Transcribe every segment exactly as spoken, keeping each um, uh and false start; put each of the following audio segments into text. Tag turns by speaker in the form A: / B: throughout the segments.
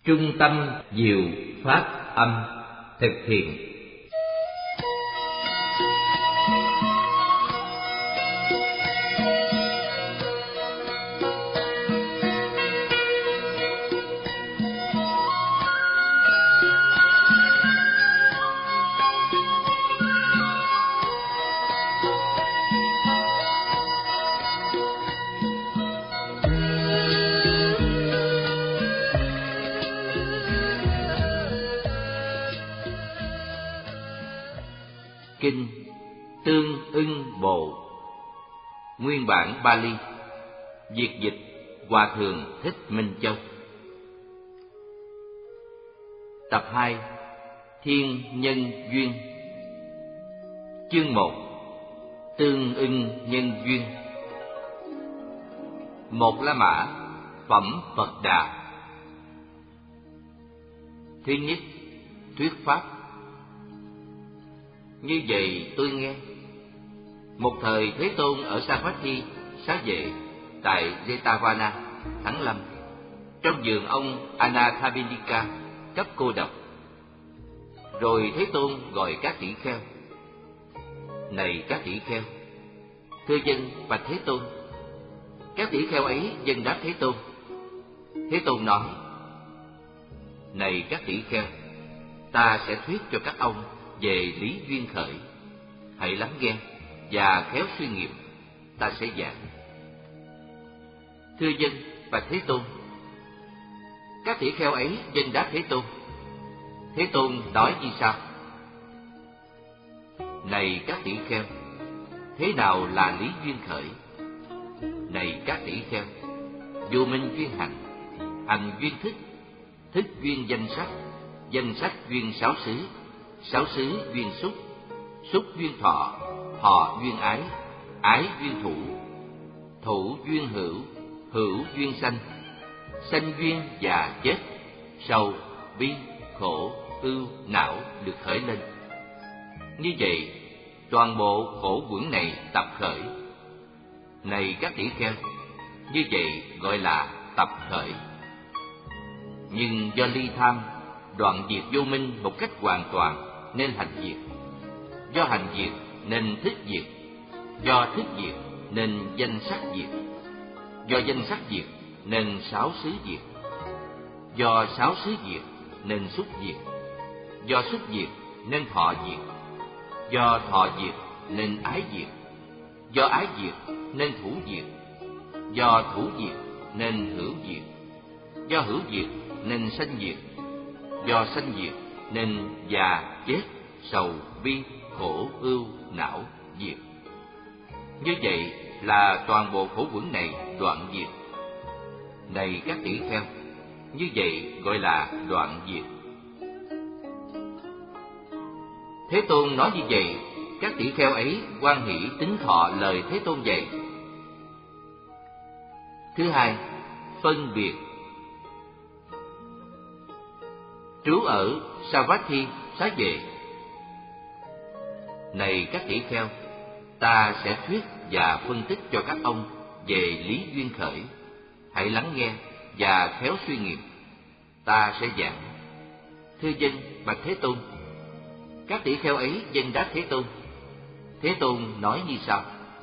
A: Trung tâm Diệu Pháp Âm thực hiện. Kinh Tương Ưng Bộ, nguyên bản Pali, việt dịch Hòa Thượng Thích Minh Châu. Tập hai, Thiên Nhân Duyên. Chương một, Tương Ưng Nhân Duyên. Một La Mã, Phẩm Phật Đà. Thứ nhất, thuyết pháp. Như vậy tôi nghe, một thời Thế Tôn ở Savatthi, Xá Vệ, tại Jetavana, Thắng Lâm, trong vườn ông Anathapindika, cấp cô độc. Rồi Thế Tôn gọi các tỷ kheo: Này các tỷ kheo, thưa dân bạch Thế Tôn. Các tỷ kheo ấy dâng đáp Thế Tôn. Thế Tôn nói: Này các tỷ kheo, ta sẽ thuyết cho các ông về lý duyên khởi. Hãy lắng nghe và khéo suy nghiệm, ta sẽ giảng. Thưa dân bạch Thế Tôn. Các tỷ kheo ấy dâng đáp Thế Tôn. Thế Tôn nói như sau: Này các tỷ kheo, thế nào là lý duyên khởi? Này các tỷ kheo, vô minh duyên hành, hành duyên thức, thức duyên danh sắc, danh sắc duyên sáu xứ, sáu xứ duyên xúc, xúc duyên thọ, thọ duyên ái, ái duyên thủ, thủ duyên hữu, hữu duyên sanh, sanh duyên già chết, sầu, bi, khổ, ưu, não được khởi lên. Như vậy, toàn bộ khổ quẩn này tập khởi. Này các tỷ kheo, như vậy gọi là tập khởi. Nhưng do ly tham, đoạn diệt vô minh một cách hoàn toàn, nên hành diệt. Do hành diệt nên thức diệt. Do thức diệt nên danh sắc diệt. Do danh sắc diệt nên sáu xứ diệt. Do sáu xứ diệt nên xúc diệt. Do xúc diệt nên thọ diệt. Do thọ diệt nên ái diệt. Do ái diệt nên thủ diệt. Do thủ diệt nên hữu diệt. Do hữu diệt nên sanh diệt. Do sanh diệt nên già, chết, sầu, bi, khổ, ưu, não diệt. Như vậy là toàn bộ khổ quẩn này đoạn diệt. Này các tỷ kheo, như vậy gọi là đoạn diệt. Thế Tôn nói như vậy, các tỷ kheo ấy hoan hỷ tín thọ lời Thế Tôn dạy. Thứ hai, phân biệt. Trú ở Savatthi, Xá Vệ. Này các tỷ kheo, ta sẽ thuyết và phân tích cho các ông về lý duyên khởi. Hãy lắng nghe và khéo suy nghiệm, ta sẽ giảng. Thưa dân bạch Thế Tôn. Các tỷ kheo ấy dâng đáp Thế Tôn. Thế Tôn nói như sau: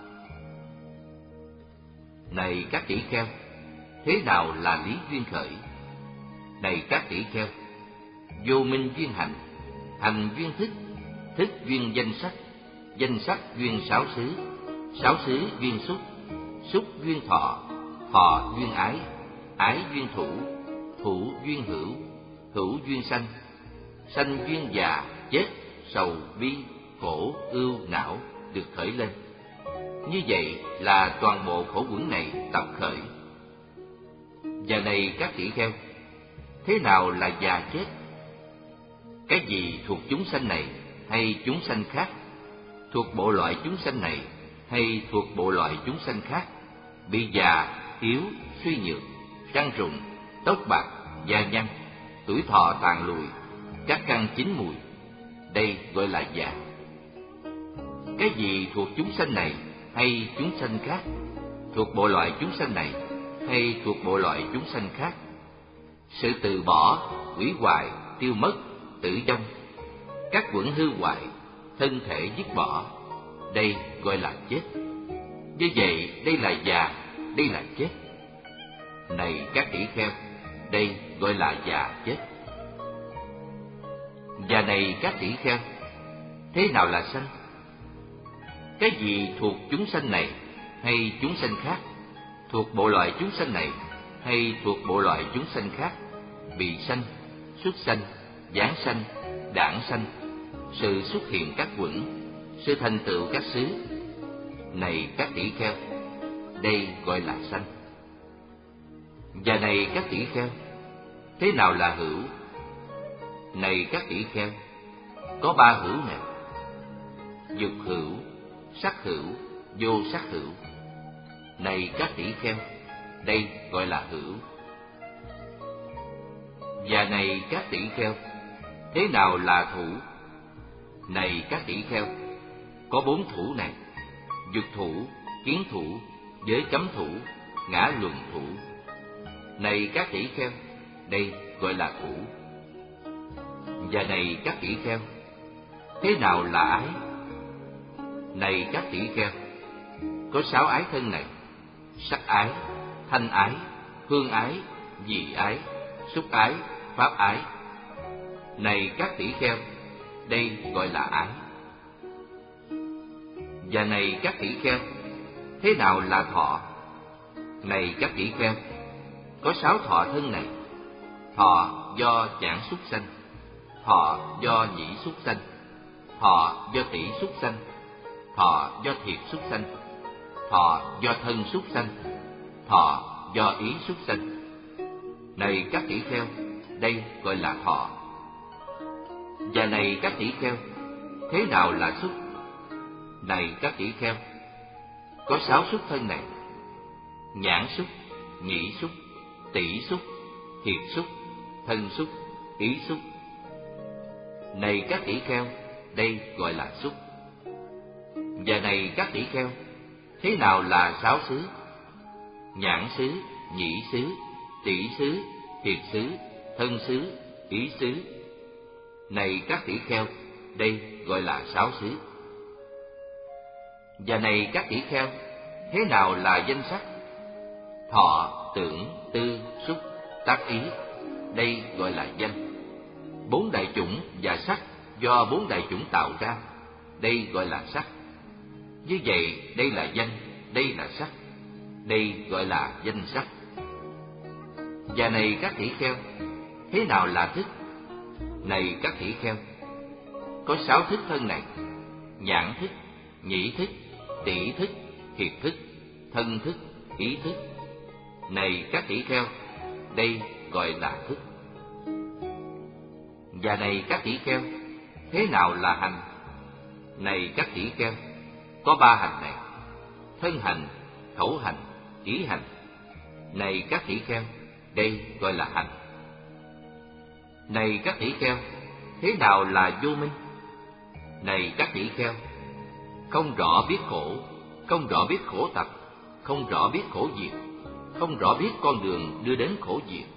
A: Này các tỷ kheo, thế nào là lý duyên khởi? Này các tỷ kheo, vô minh duyên hành, hành duyên thức, thức duyên danh sắc, danh sắc duyên sáu xứ, sáu xứ duyên xúc, xúc duyên thọ, thọ duyên ái, ái duyên thủ, thủ duyên hữu, hữu duyên sanh, sanh duyên già, chết, sầu, bi, khổ, ưu, não được khởi lên. Như vậy là toàn bộ khổ quẩn này tập khởi. Và này các tỷ kheo, thế nào là già chết? Cái gì thuộc chúng sanh này hay chúng sanh khác? Thuộc bộ loại chúng sanh này hay thuộc bộ loại chúng sanh khác? Bị già, yếu, suy nhược, răng rụng, tóc bạc, da nhăn, tuổi thọ tàn lùi, các căn chín mùi, đây gọi là già. Cái gì thuộc chúng sanh này hay chúng sanh khác? Thuộc bộ loại chúng sanh này hay thuộc bộ loại chúng sanh khác? Sự từ bỏ, hủy hoại, tiêu mất, tử vong, các quẩn hư hoại, thân thể dứt bỏ, đây gọi là chết. Như vậy, đây là già, đây là chết. Này các tỷ kheo, đây gọi là già chết. Và này các tỷ kheo, thế nào là sanh? Cái gì thuộc chúng sanh này hay chúng sanh khác, thuộc bộ loại chúng sanh này hay thuộc bộ loại chúng sanh khác, bị sanh, xuất sanh, giáng sanh, đản sanh, sự xuất hiện các quẩn, sự thành tựu các xứ, này các tỷ kheo, đây gọi là sanh. Và này các tỷ kheo, thế nào là hữu? Này các tỷ kheo, có ba hữu này: dục hữu, sắc hữu, vô sắc hữu. Này các tỷ kheo, đây gọi là hữu. Và này các tỷ kheo, thế nào là thủ? Này các tỷ kheo, có bốn thủ này: dục thủ, kiến thủ, giới cấm thủ, ngã luận thủ. Này các tỷ kheo, đây gọi là thủ. Và này các tỷ kheo, thế nào là ái? Này các tỷ kheo, có sáu ái thân này: sắc ái, thanh ái, hương ái, vị ái, xúc ái, pháp ái. Này các tỷ kheo, đây gọi là ái. Và này các tỷ kheo, thế nào là thọ? Này các tỷ kheo, có sáu thọ thân này: thọ do chản xúc sanh, thọ do nhĩ xúc sanh, thọ do tỷ xúc sanh, thọ do thiệt xúc sanh, thọ do thân xúc sanh, thọ do ý xúc sanh. Này các tỷ kheo, đây gọi là thọ. Và này các tỷ kheo, thế nào là xúc? Này các tỷ kheo, có sáu xúc thân này: nhãn xúc, nhĩ xúc, tỷ xúc, thiệt xúc, thân xúc, ý xúc. Này các tỷ kheo, đây gọi là xúc. Và này các tỷ kheo, thế nào là sáu xứ? Nhãn xứ, nhĩ xứ, tỷ xứ, thiệt xứ, thân xứ, ý xứ. Này các tỷ kheo, đây gọi là sáu xứ. Và này các tỷ kheo, thế nào là danh sắc? Thọ, tưởng, tư, xúc, tác ý, đây gọi là danh. Bốn đại chủng và sắc do bốn đại chủng tạo ra, đây gọi là sắc. Như vậy, đây là danh, đây là sắc, đây gọi là danh sắc. Và này các tỷ kheo, thế nào là thức? Này các tỷ kheo, có sáu thức thân này: nhãn thức, nhĩ thức, tỷ thức, thiệt thức, thân thức, ý thức. Này các tỷ kheo, đây gọi là thức. Và này các tỷ kheo, thế nào là hành? Này các tỷ kheo, có ba hành này: thân hành, khẩu hành, ý hành. Này các tỷ kheo, đây gọi là hành. Này các tỷ kheo, thế nào là vô minh? Này các tỷ kheo, không rõ biết khổ, không rõ biết khổ tập, không rõ biết khổ diệt, không rõ biết con đường đưa đến khổ diệt.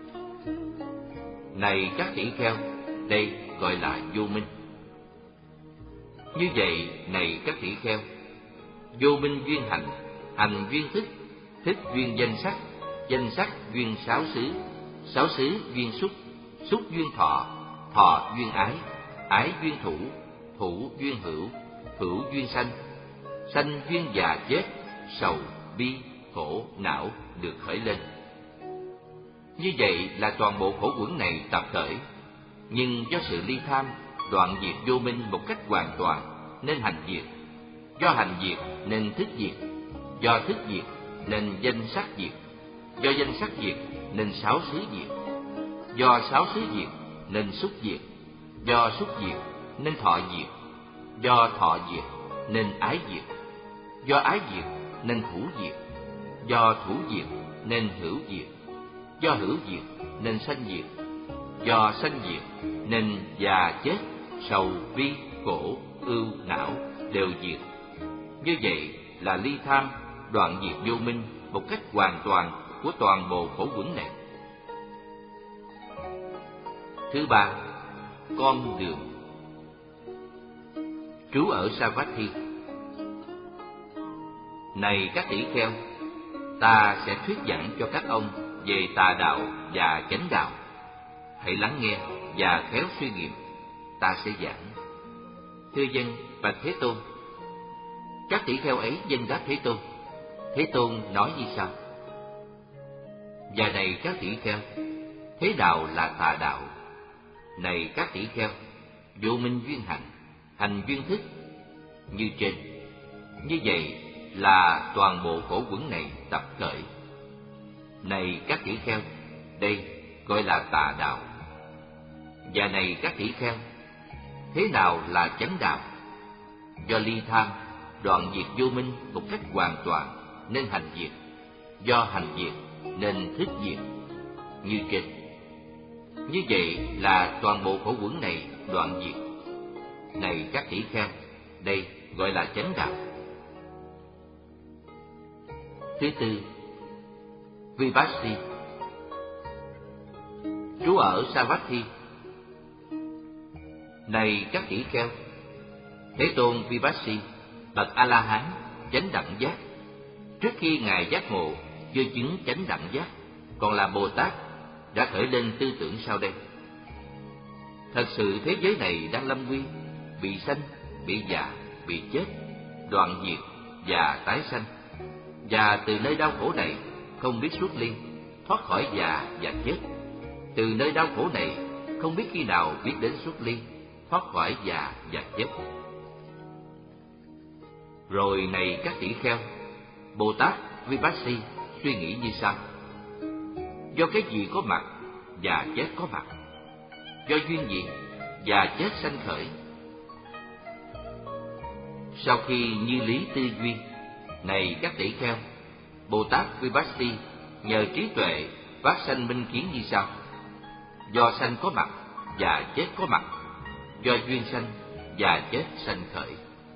A: Này các tỷ kheo, đây gọi là vô minh. Như vậy, này các tỷ kheo, vô minh duyên hành, hành duyên thức, thức duyên danh sắc, danh sắc duyên sáu xứ, sáu xứ duyên xúc, xúc duyên thọ, thọ duyên ái, ái duyên thủ, thủ duyên hữu, hữu duyên sanh, sanh duyên già chết, sầu, bi, khổ, não được khởi lên. Như vậy là toàn bộ khổ uẩn này tập khởi, nhưng do sự ly tham đoạn diệt vô minh một cách hoàn toàn nên hành diệt, do hành diệt nên thức diệt, do thức diệt nên danh sắc diệt, do danh sắc diệt nên sáu xứ diệt, do sáu xứ diệt nên xúc diệt, do xúc diệt nên thọ diệt, do thọ diệt nên ái diệt, do ái diệt nên thủ diệt, do thủ diệt nên hữu diệt, do hữu diệt nên sanh diệt, do sanh diệt nên già chết, sầu bi, khổ, ưu, não đều diệt. Như vậy là ly tham đoạn diệt vô minh một cách hoàn toàn của toàn bộ khổ uẩn này. Thứ ba, con đường. Trú ở Savatthi. Này các tỷ kheo, ta sẽ thuyết giảng cho các ông về tà đạo và chánh đạo. Hãy lắng nghe và khéo suy nghiệm, ta sẽ giảng. Thưa dân, bạch Thế Tôn. Các tỷ kheo ấy dâng đáp Thế Tôn. Thế Tôn nói như sau: Và này các tỷ kheo, thế đạo là tà đạo. Này các tỷ kheo, vô minh duyên hành, hành duyên thức, như trên. Như vậy là toàn bộ khổ quẩn này tập khởi. Này các tỷ kheo, đây gọi là tà đạo. Và này các tỷ kheo, thế nào là chánh đạo? Do ly tham, đoạn diệt vô minh một cách hoàn toàn nên hành diệt. Do hành diệt nên thức diệt, như trên. Như vậy là toàn bộ khổ quẩn này đoạn diệt. Này các tỷ kheo, đây gọi là chánh đạo. Thứ tư, Vipassy. Trú ở Savatthi. Này các tỷ kheo, Thế Tôn Vipassy, bậc A-la-hán, chánh đẳng giác, trước khi ngài giác ngộ chưa chứng chánh đẳng giác, còn là Bồ Tát, đã khởi lên tư tưởng sau đây: thật sự thế giới này đang lâm nguy, bị sanh, bị già, bị chết, đoạn diệt và tái sanh, và từ nơi đau khổ này không biết xuất ly, thoát khỏi già và chết. Từ nơi đau khổ này không biết khi nào biết đến xuất ly, thoát khỏi già và chết. Rồi này các tỷ kheo, Bồ Tát Vipassy suy nghĩ như sau: do cái gì có mặt và chết có mặt? Do duyên gì và chết sanh khởi? Sau khi như lý tư duy, này các tỷ kheo, Bồ Tát Vipassy nhờ trí tuệ phát sanh minh kiến như sau: do sanh có mặt và chết có mặt, do duyên sanh và chết sanh khởi.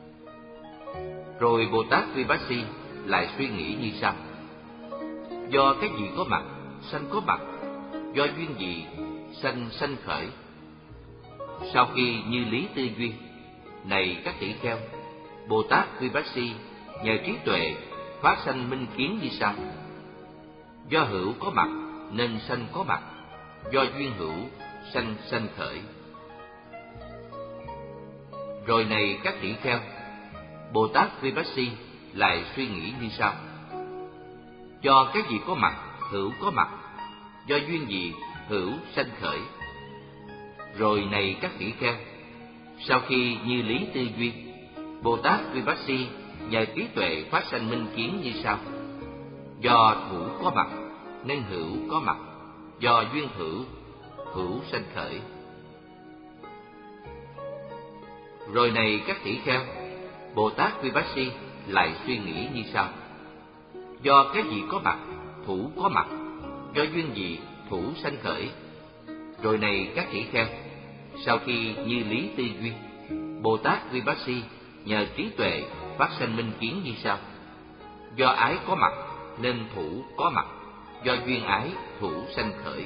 A: Rồi Bồ Tát Vipassy lại suy nghĩ như sau: do cái gì có mặt, sanh có mặt, do duyên gì, sanh sanh khởi. Sau khi như lý tư duy, này các tỷ kheo, Bồ Tát Vipassy nhờ trí tuệ phát sanh minh kiến như sau: do hữu có mặt nên sanh có mặt, do duyên hữu sanh sanh khởi. Rồi này các tỷ kheo, Bồ Tát Vipassy lại suy nghĩ như sau: do cái gì có mặt, hữu có mặt, do duyên gì, hữu sanh khởi. Rồi này các tỷ kheo, sau khi như lý tư duy, Bồ Tát Vipassy nhờ trí tuệ phát sanh minh kiến như sau: do thủ có mặt nên hữu có mặt, do duyên hữu, hữu sanh khởi. Rồi này các tỷ kheo, Bồ Tát Vipassy lại suy nghĩ như sau: do cái gì có mặt, thủ có mặt, do duyên gì, thủ sanh khởi. Rồi này các tỷ kheo, sau khi như lý tư duy, Bồ Tát Vipassy nhờ trí tuệ phát sanh minh kiến như sau: do ái có mặt nên thủ có mặt, do duyên ái, thủ sanh khởi.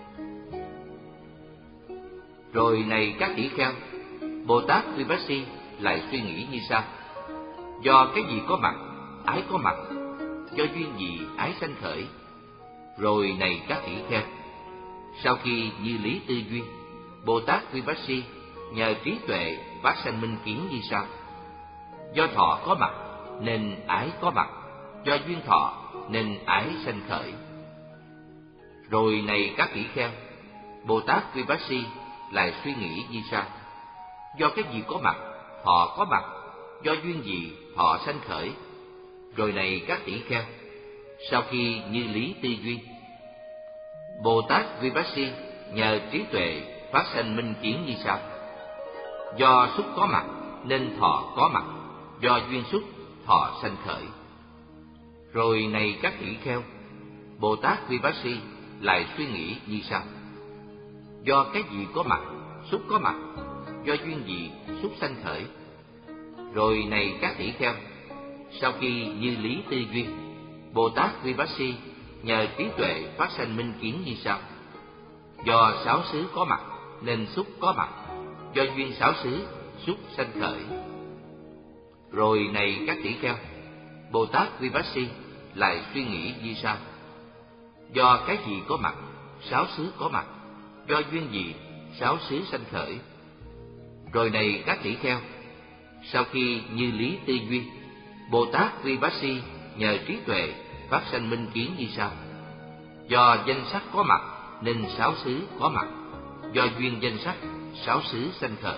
A: Rồi này các tỷ kheo, Bồ Tát Vipassy lại suy nghĩ như sau: do cái gì có mặt, ái có mặt, do duyên gì, ái sanh khởi. Rồi này các tỷ kheo, sau khi như lý tư duy, Bồ Tát Vipassy nhờ trí tuệ phát sanh minh kiến như sau: do thọ có mặt nên ái có mặt, do duyên thọ nên ái sanh khởi. Rồi này các tỷ kheo, Bồ Tát Vipassy lại suy nghĩ như sau: do cái gì có mặt, thọ có mặt, do duyên gì, thọ sanh khởi. Rồi này các tỷ kheo, sau khi như lý tư duy, Bồ Tát Vipassy nhờ trí tuệ phát sanh minh kiến như sau: do xúc có mặt nên thọ có mặt, do duyên xúc, thọ sanh khởi. Rồi này các tỷ kheo, Bồ Tát Vipassy lại suy nghĩ như sau: do cái gì có mặt, xúc có mặt, do duyên gì, xúc sanh khởi. Rồi này các tỷ kheo, sau khi như lý tư duy, Bồ Tát Vipassy nhờ trí tuệ phát sanh minh kiến như sau: do sáu xứ có mặt nên xúc có mặt, do duyên sáu xứ, xúc sanh khởi. Rồi này các tỷ kheo, Bồ Tát Vipassy lại suy nghĩ như sau: do cái gì có mặt, sáu xứ có mặt, do duyên gì, sáu xứ sanh khởi. Rồi này các tỷ kheo, sau khi như lý tư duy, Bồ Tát Vipassy nhờ trí tuệ phát sanh minh kiến như sau: do danh sắc có mặt nên sáu xứ có mặt, do duyên danh sắc, sáu xứ sanh khởi.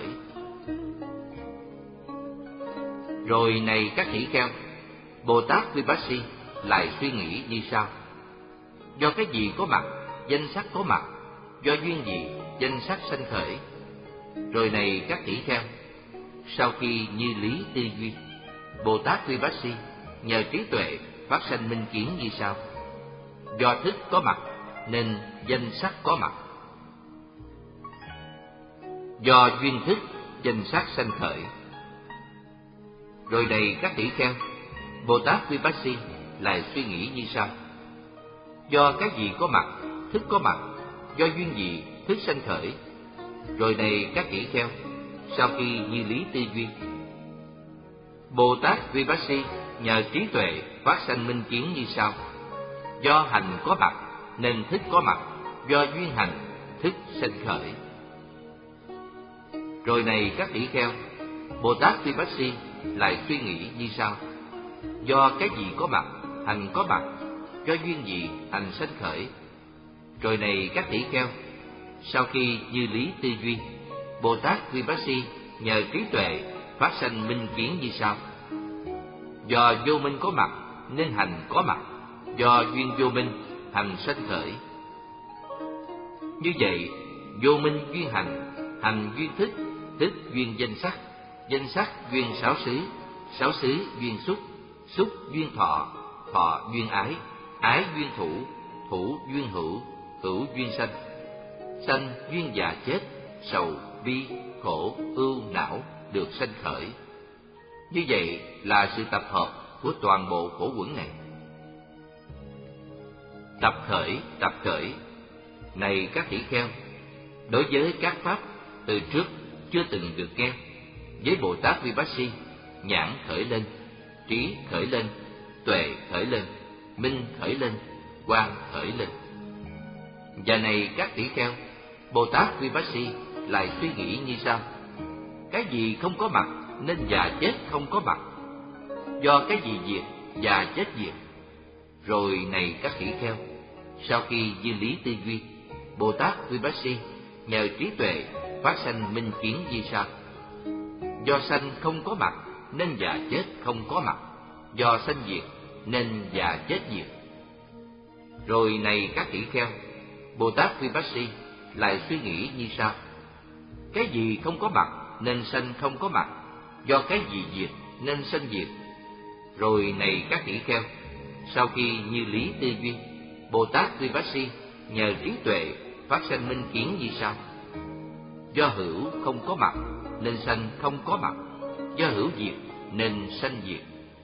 A: Rồi này các tỷ kheo, Bồ Tát Vipassy lại suy nghĩ như sau: do cái gì có mặt, danh sắc có mặt, do duyên gì, danh sắc sanh khởi. Rồi này các tỷ kheo, sau khi như lý tư duy, Bồ Tát Vipassy nhờ trí tuệ phát sanh minh kiến như sau: do thức có mặt nên danh sắc có mặt, do duyên thức, danh sắc sanh khởi. Rồi này các tỷ kheo, Bồ Tát Vipassy lại suy nghĩ như sau: do cái gì có mặt, thức có mặt, do duyên gì, thức sanh khởi. Rồi này các tỷ kheo, sau khi như lý tư duy, Bồ Tát Vipassy nhờ trí tuệ phát sanh minh kiến như sau: do hành có mặt nên thức có mặt, do duyên hành, thức sanh khởi. Rồi này các tỷ kheo, Bồ Tát Vipassy lại suy nghĩ như sau: do cái gì có mặt, hành có mặt, do duyên gì, hành sanh khởi. Rồi này các tỷ kheo, sau khi như lý tư duy, Bồ Tát Vipassy nhờ trí tuệ phát sanh minh kiến như sau: do vô minh có mặt nên hành có mặt, do duyên vô minh, hành sanh khởi. Như vậy, vô minh duyên hành, hành duyên thức, thức duyên danh sắc, danh sắc duyên sáu xứ, sáu xứ duyên xúc, xúc duyên thọ, thọ duyên ái, ái duyên thủ, thủ duyên hữu, hữu duyên sanh, sanh duyên già chết, sầu bi khổ ưu não được sanh khởi. Như vậy là sự tập hợp của toàn bộ khổ uẩn này. Tập khởi, tập khởi. Này các tỷ kheo, đối với các pháp từ trước chưa từng được nghe, với Bồ Tát Vipassy, nhãn khởi lên, trí khởi lên, tuệ khởi lên, minh khởi lên, quang khởi lên. Và này các tỷ kheo, Bồ Tát Vipassy lại suy nghĩ như sau: cái gì không có mặt nên già chết không có mặt, do cái gì diệt, già chết diệt. Rồi này các tỷ kheo, sau khi duy lý tư duy, Bồ Tát Vipassy nhờ trí tuệ phát sanh minh kiến như sau: do sanh không có mặt nên già chết không có mặt, do sanh diệt nên già chết diệt. Rồi này các tỷ kheo, Bồ Tát Vipassy lại suy nghĩ như sau: cái gì không có mặt nên sanh không có mặt, do cái gì diệt nên sanh diệt. Rồi này các tỷ kheo, sau khi như lý tư duy, Bồ Tát Vipassy nhờ trí tuệ phát sanh minh kiến như sau: do hữu không có mặt nên sanh không có mặt, do hữu diệt nên sanh diệt.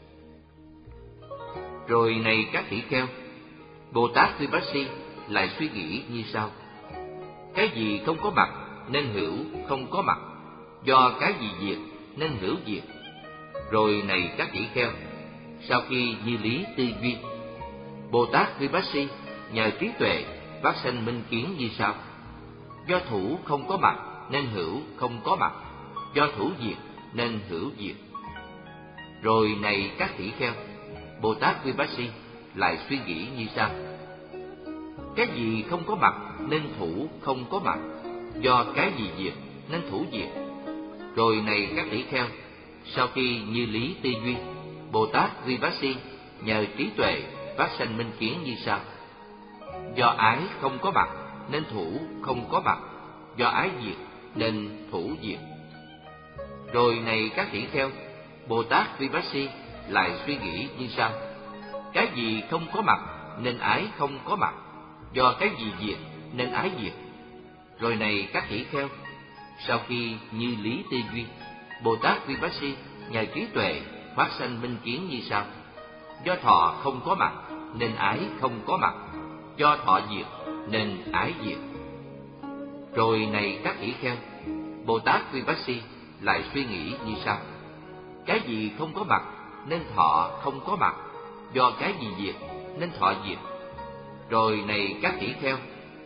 A: Rồi này các tỷ kheo, Bồ Tát Vipassy lại suy nghĩ như sau: cái gì không có mặt nên hữu không có mặt, do cái gì diệt nên hữu diệt. Rồi này các tỷ kheo, sau khi như lý tư duy, Bồ Tát Vipassy nhờ trí tuệ phát sanh minh kiến như sau: do thủ không có mặt nên hữu không có mặt, do thủ diệt nên hữu diệt. Rồi này các tỷ kheo, Bồ Tát Vipassy lại suy nghĩ như sau: cái gì không có mặt nên thủ không có mặt, do cái gì diệt nên thủ diệt. Rồi này các tỷ kheo, sau khi như lý tư duy, Bồ Tát Vipassy nhờ trí tuệ phát sanh minh kiến như sau: do ái không có mặt nên thủ không có mặt, do ái diệt nên thủ diệt. Rồi này các tỷ kheo, Bồ Tát Vipassy lại suy nghĩ như sau: cái gì không có mặt nên ái không có mặt, do cái gì diệt nên ái diệt. Rồi này các tỷ kheo, sau khi như lý tư duy, Bồ Tát Vipassy nhờ trí tuệ phát sanh minh kiến như sau: do thọ không có mặt nên ái không có mặt, do thọ diệt nên ái diệt. Rồi này các tỷ kheo, Bồ Tát Vipassy lại suy nghĩ như sau: cái gì không có mặt nên thọ không có mặt, do cái gì diệt nên thọ diệt. Rồi này các tỷ kheo,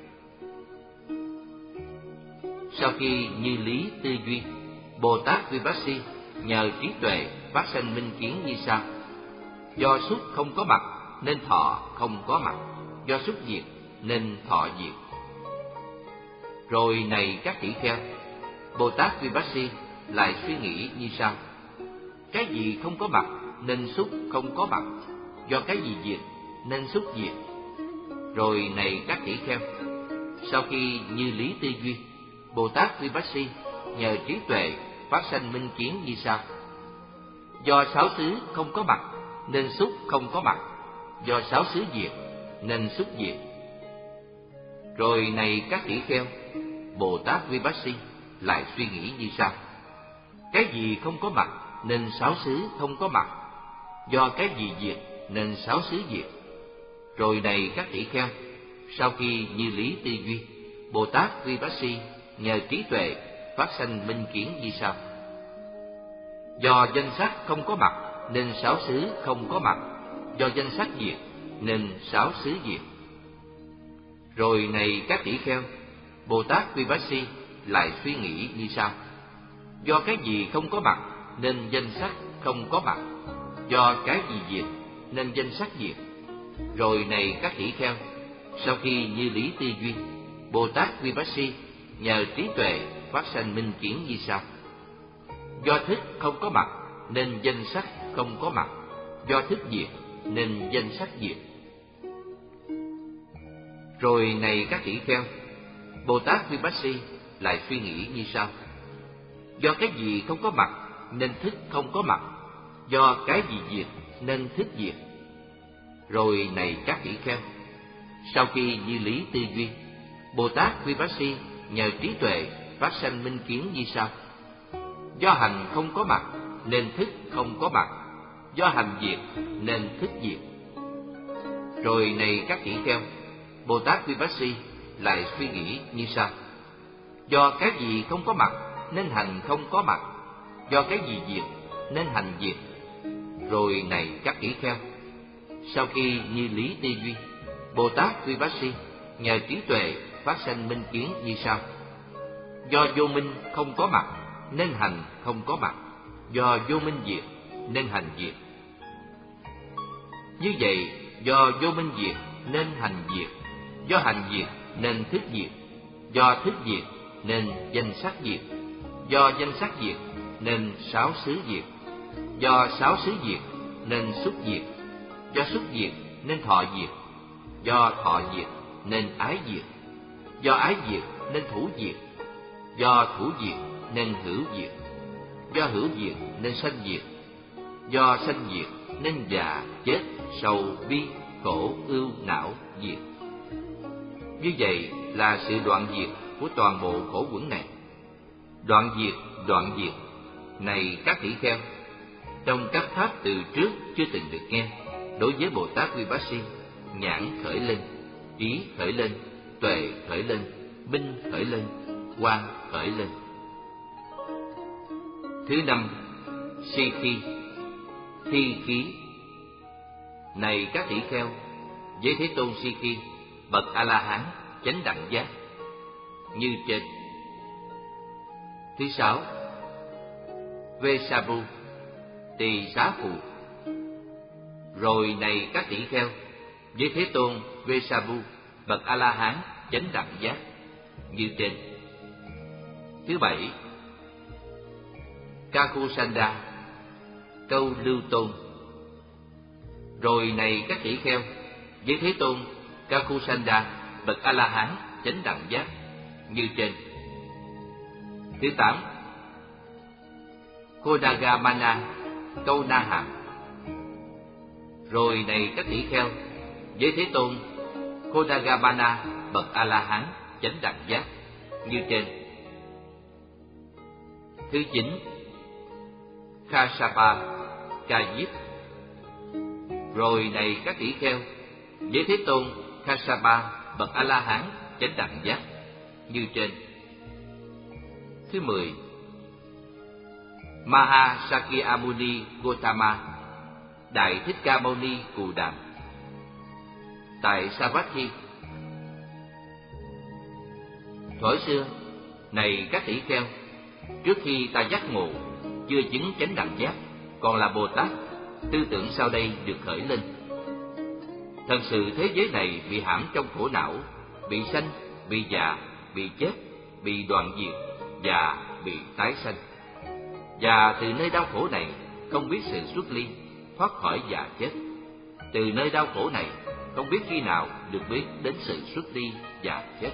A: sau khi như lý tư duy, Bồ Tát Vipassy nhờ trí tuệ phát sanh minh kiến như sau: do xúc không có mặt nên thọ không có mặt, do xúc diệt nên thọ diệt. Rồi này các tỷ kheo, Bồ Tát Vipassy lại suy nghĩ như sau: cái gì không có mặt nên xúc không có mặt, do cái gì diệt nên xúc diệt. Rồi này các tỷ kheo, sau khi như lý tư duy, Bồ Tát Vipassy nhờ trí tuệ phát sanh minh kiến như sau: do sáu xứ không có mặt nên xúc không có mặt, do sáu xứ diệt nên xúc diệt. Rồi này các tỷ kheo, Bồ Tát Vipassy lại suy nghĩ như sau: cái gì không có mặt nên sáu xứ không có mặt, do cái gì diệt nên sáu xứ diệt. Rồi này các tỷ kheo, sau khi như lý tư duy, Bồ Tát Vipassy nhờ trí tuệ phát sanh minh kiến như sau: do danh sắc không có mặt nên sáu xứ không có mặt, do danh sắc diệt nên sáu xứ diệt. Rồi này các tỷ kheo, Bồ Tát Vipassy lại suy nghĩ như sau: do cái gì không có mặt nên danh sắc không có mặt, do cái gì diệt nên danh sắc diệt. Rồi này các tỷ kheo, sau khi như lý tư duy, Bồ Tát Vipassy nhờ trí tuệ phát sanh minh kiến như sau: do thức không có mặt nên danh sắc không có mặt, do thức diệt nên danh sắc diệt. Rồi này các tỷ kheo, Bồ Tát Vipassy lại suy nghĩ như sau: do cái gì không có mặt nên thức không có mặt, do cái gì diệt nên thức diệt. Rồi này các tỷ kheo, sau khi như lý tư duy, Bồ Tát Vipassy nhờ trí tuệ phát sanh minh kiến như sau: do hành không có mặt nên thức không có mặt, do hành diệt nên thức diệt. Rồi này các tỷ kheo, Bồ Tát Vipassy lại suy nghĩ như sau: do cái gì không có mặt nên hành không có mặt, do cái gì diệt nên hành diệt. Rồi này các tỷ kheo, sau khi như lý tư duy, Bồ Tát Vipassy nhờ trí tuệ phát sanh minh kiến như sau: do vô minh không có mặt nên hành không có mặt, do vô minh diệt nên hành diệt. Như vậy, do vô minh diệt nên hành diệt, do hành diệt nên thức diệt, do thức diệt nên danh sắc diệt, do danh sắc diệt nên sáu xứ diệt, do sáu xứ diệt nên xúc diệt, do xúc diệt nên thọ diệt, do thọ diệt nên ái diệt, do ái diệt nên thủ diệt, do thủ diệt nên hữu diệt, do hữu diệt nên sanh diệt, do sanh diệt nên già, chết, sầu, bi, khổ, ưu, não, diệt. Như vậy là sự đoạn diệt của toàn bộ khổ uẩn này. Đoạn diệt, đoạn diệt này các tỷ kheo, trong các pháp từ trước chưa từng được nghe, đối với Bồ Tát Vipassy, nhãn khởi lên, ý khởi lên, tuệ khởi lên, minh khởi lên, quang khởi lên. Thứ năm, si khi, thi khí. Này các tỷ kheo, với Thế Tôn Si Khi, bậc A La Hán chánh đẳng giác, như trên. Thứ sáu, Vesabu, tỳ xá phụ. Rồi này các tỷ kheo, với Thế Tôn Vesabu, bậc A La Hán chánh đẳng giác, như trên. Thứ bảy, Kakusanda, câu lưu tôn. Rồi này các tỷ kheo, với Thế Tôn Kakusanda, bậc A La Hán chánh đẳng giác, như trên. Thứ tám, Kodagamana, câu na hàm. Rồi này các tỷ kheo, với Thế Tôn Kodagamana, bậc A La Hán chánh đẳng giác, như trên. Thứ chín, Kassapa, ca diếp. Rồi này các tỷ kheo, với Thế Tôn Kassapa, bậc A La Hán chánh đẳng giác, như trên. Thứ mười, Maha Sakyamuni Gautama, Đại Thích Ca Mâu Ni Cù Đàm. Tại Savatthi: Thuở xưa, này các tỷ kheo, trước khi ta giác ngộ, chưa chứng chánh đẳng giác, còn là Bồ Tát, tư tưởng sau đây được khởi lên. Thật sự thế giới này bị hãm trong khổ não, bị sanh, bị già, bị chết, bị đoạn diệt và bị tái sanh. Và từ nơi đau khổ này không biết sự xuất ly, thoát khỏi già chết. Từ nơi đau khổ này không biết khi nào được biết đến sự xuất ly và chết.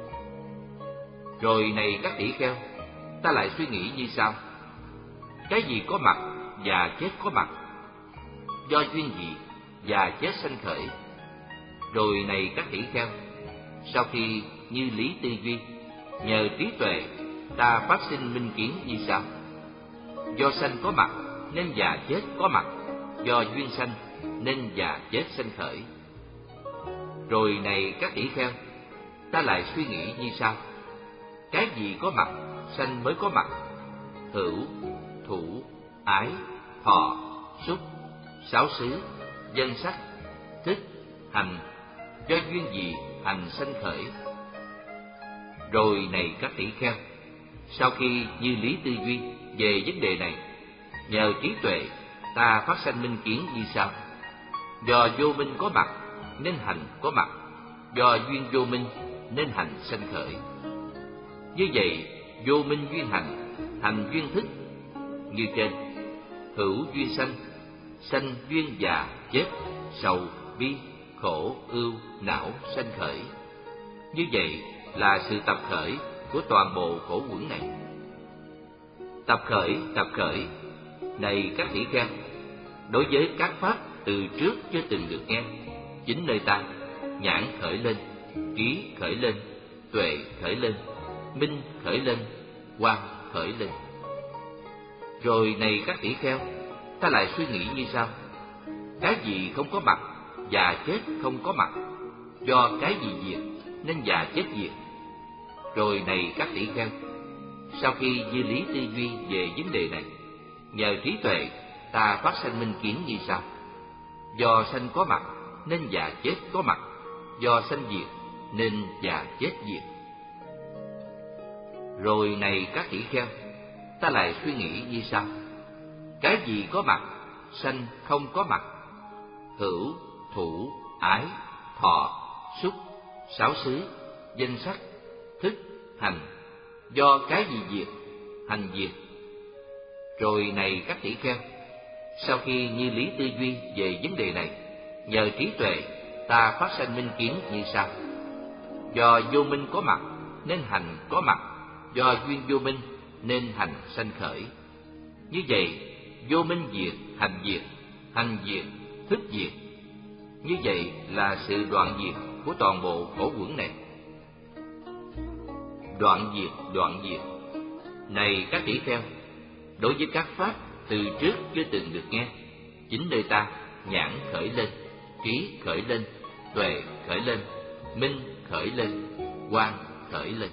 A: Rồi này các tỷ kheo, ta lại suy nghĩ như sau: cái gì có mặt và chết có mặt? Do duyên gì và chết sanh khởi? Rồi này các tỷ kheo, sau khi như lý tư duy, nhờ trí tuệ, ta phát sinh minh kiến như sau: do sanh có mặt nên già chết có mặt, do duyên sanh nên già chết sanh khởi. Rồi này các tỷ kheo, ta lại suy nghĩ như sau: cái gì có mặt, sanh mới có mặt. Hữu, thủ, ái, thọ, xúc, sáu xứ, danh sắc, thức, hành, do duyên gì hành sanh khởi. Rồi này các tỷ kheo, sau khi như lý tư duy về vấn đề này, nhờ trí tuệ, ta phát sanh minh kiến như sau: do vô minh có mặt nên hành có mặt, do duyên vô minh nên hành sanh khởi. Như vậy, vô minh duyên hành, hành duyên thức. Như trên: hữu duyên sanh, sanh duyên già chết, sầu bi khổ ưu não sanh khởi. Như vậy là sự tập khởi của toàn bộ khổ quẩn này. Tập khởi, tập khởi, này các tỷ kheo, đối với các pháp từ trước chưa từng được nghe, chính nơi ta, nhãn khởi lên, trí khởi lên, tuệ khởi lên, minh khởi lên, quang khởi lên. Rồi này các tỷ kheo, ta lại suy nghĩ như sau: cái gì không có mặt và chết không có mặt, do cái gì diệt nên già chết diệt. Rồi này các tỷ kheo, sau khi như lý tư duy về vấn đề này, nhờ trí tuệ, ta phát sanh minh kiến như sau: do sanh có mặt nên già chết có mặt, do sanh diệt nên già chết diệt. Rồi này các tỷ kheo, ta lại suy nghĩ như sau: cái gì có mặt, sanh không có mặt. Hữu, thủ, ái, thọ, xúc, sáu xứ, danh sắc, thức, hành, do cái gì diệt, hành diệt. Rồi này các tỷ kheo, sau khi như lý tư duy về vấn đề này, nhờ trí tuệ, ta phát sanh minh kiến như sau: do vô minh có mặt nên hành có mặt, do duyên vô minh nên hành sanh khởi. Như vậy, vô minh diệt, hành diệt, hành diệt, thức diệt. Như vậy là sự đoạn diệt của toàn bộ khổ quẩn này. Đoạn diệt, đoạn diệt, này các tỷ kheo, đối với các pháp từ trước chưa từng được nghe, chính nơi ta, nhãn khởi lên, trí khởi lên, tuệ khởi lên, minh khởi lên, quang khởi lên.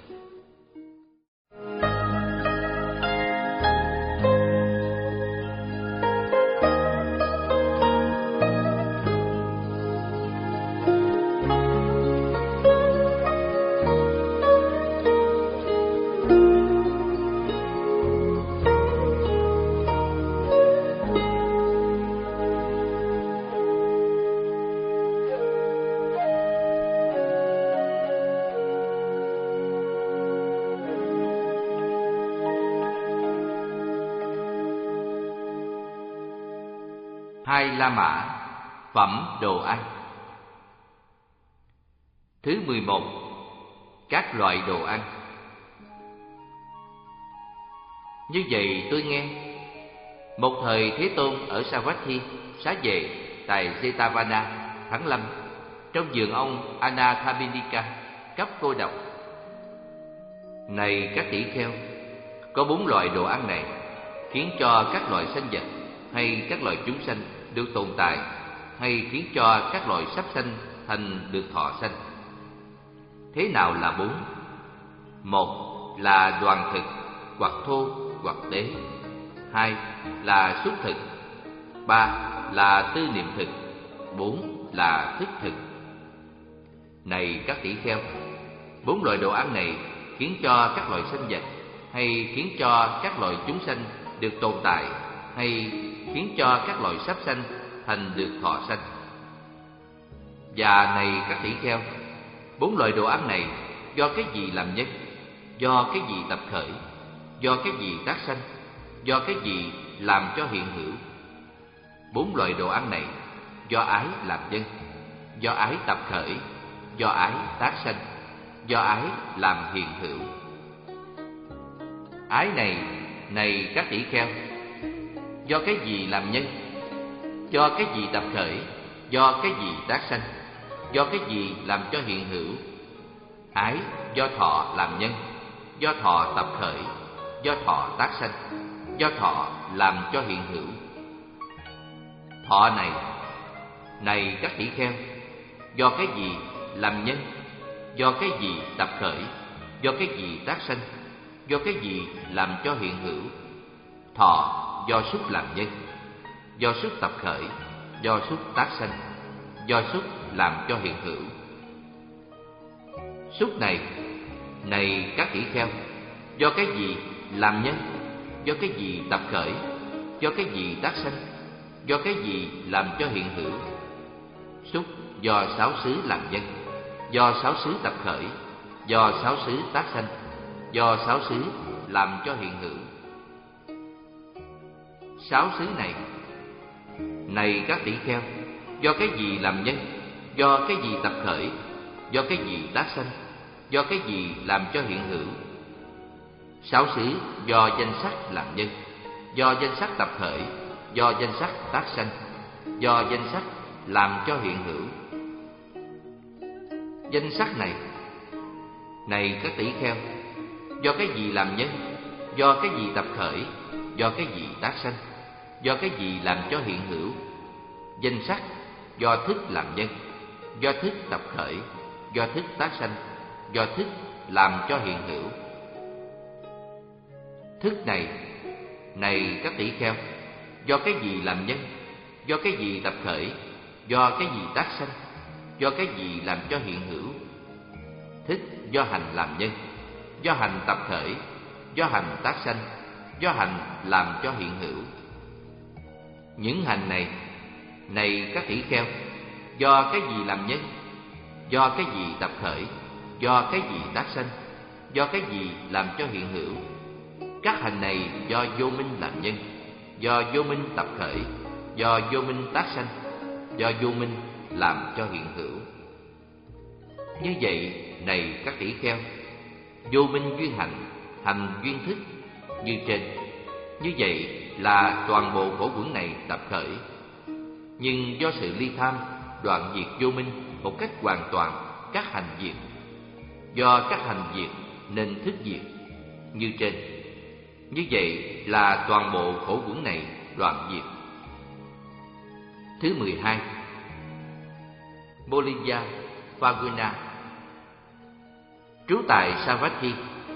A: Hai La Mã, phẩm đồ ăn. Thứ mười một, các loại đồ ăn. Như vậy tôi nghe, một thời Thế Tôn ở Savatthi xá về tại Jetavana, Thắng Lâm, trong vườn ông Anathapindika, cấp cô độc: này các tỷ kheo, có bốn loại đồ ăn này khiến cho các loại sanh vật hay các loài chúng sanh được tồn tại, hay khiến cho các loài sắp sanh thành được thọ sanh. Thế nào là bốn? Một là đoàn thực, hoặc thô hoặc tế. Hai là xuất thực. Ba là tư niệm thực. Bốn là thức thực. Này các tỷ kheo, bốn loại đồ ăn này khiến cho các loài sinh vật hay khiến cho các loài chúng sanh được tồn tại, hay khiến cho các loài sắp sanh thành được thọ sanh. Và này các tỷ kheo, bốn loại đồ ăn này do cái gì làm nhân, do cái gì tập khởi, do cái gì tác sanh, do cái gì làm cho hiện hữu. Bốn loại đồ ăn này do ái làm nhân, do ái tập khởi, do ái tác sanh, do ái làm hiện hữu. Ái này, này các tỷ kheo, do cái gì làm nhân, do cái gì tập khởi, do cái gì tác sanh, do cái gì làm cho hiện hữu. Ái do thọ làm nhân, do thọ tập khởi, do thọ tác sanh, do thọ làm cho hiện hữu. Thọ này, này các tỷ kheo, do cái gì làm nhân, do cái gì tập khởi, do cái gì tác sanh, do cái gì làm cho hiện hữu. Thọ do xúc làm nhân, do xúc tập khởi, do xúc tác sanh, do xúc làm cho hiện hữu. Xúc này, này các tỷ kheo, do cái gì làm nhân, do cái gì tập khởi, do cái gì tác sanh, do cái gì làm cho hiện hữu. Xúc do sáu xứ làm nhân, do sáu xứ tập khởi, do sáu xứ tác sanh, do sáu xứ làm cho hiện hữu. Sáu xứ này, này các tỷ kheo, do cái gì làm nhân, do cái gì tập khởi, do cái gì tác sanh, do cái gì làm cho hiện hữu. Sáu xứ do danh sắc làm nhân, do danh sắc tập khởi, do danh sắc tác sanh, do danh sắc làm cho hiện hữu. Danh sắc này, này các tỷ kheo, do cái gì làm nhân, do cái gì tập khởi, do cái gì tác sanh, do cái gì làm cho hiện hữu. Danh sắc do thức làm nhân, do thức tập khởi, do thức tác sanh, do thức làm cho hiện hữu. Thức này, này các tỷ kheo, do cái gì làm nhân, do cái gì tập khởi, do cái gì tác sanh, do cái gì làm cho hiện hữu. Thức do hành làm nhân, do hành tập khởi, do hành tác sanh, do hành làm cho hiện hữu. Những hành này, này các tỷ kheo, do cái gì làm nhân, do cái gì tập khởi, do cái gì tác sanh, do cái gì làm cho hiện hữu. Các hành này do vô minh làm nhân, do vô minh tập khởi, do vô minh tác sanh, do vô minh làm cho hiện hữu. Như vậy, này các tỷ kheo, vô minh duyên hành, hành duyên thức như trên. Như vậy là toàn bộ khổ uẩn này tập khởi. Nhưng do sự ly tham, đoạn diệt vô minh một cách hoàn toàn các hành diệt. Do các hành diệt nên thức diệt như trên. Như vậy là toàn bộ khổ uẩn này đoạn diệt. Thứ mười hai, Bolija Phaguna, trú tại Savatthi.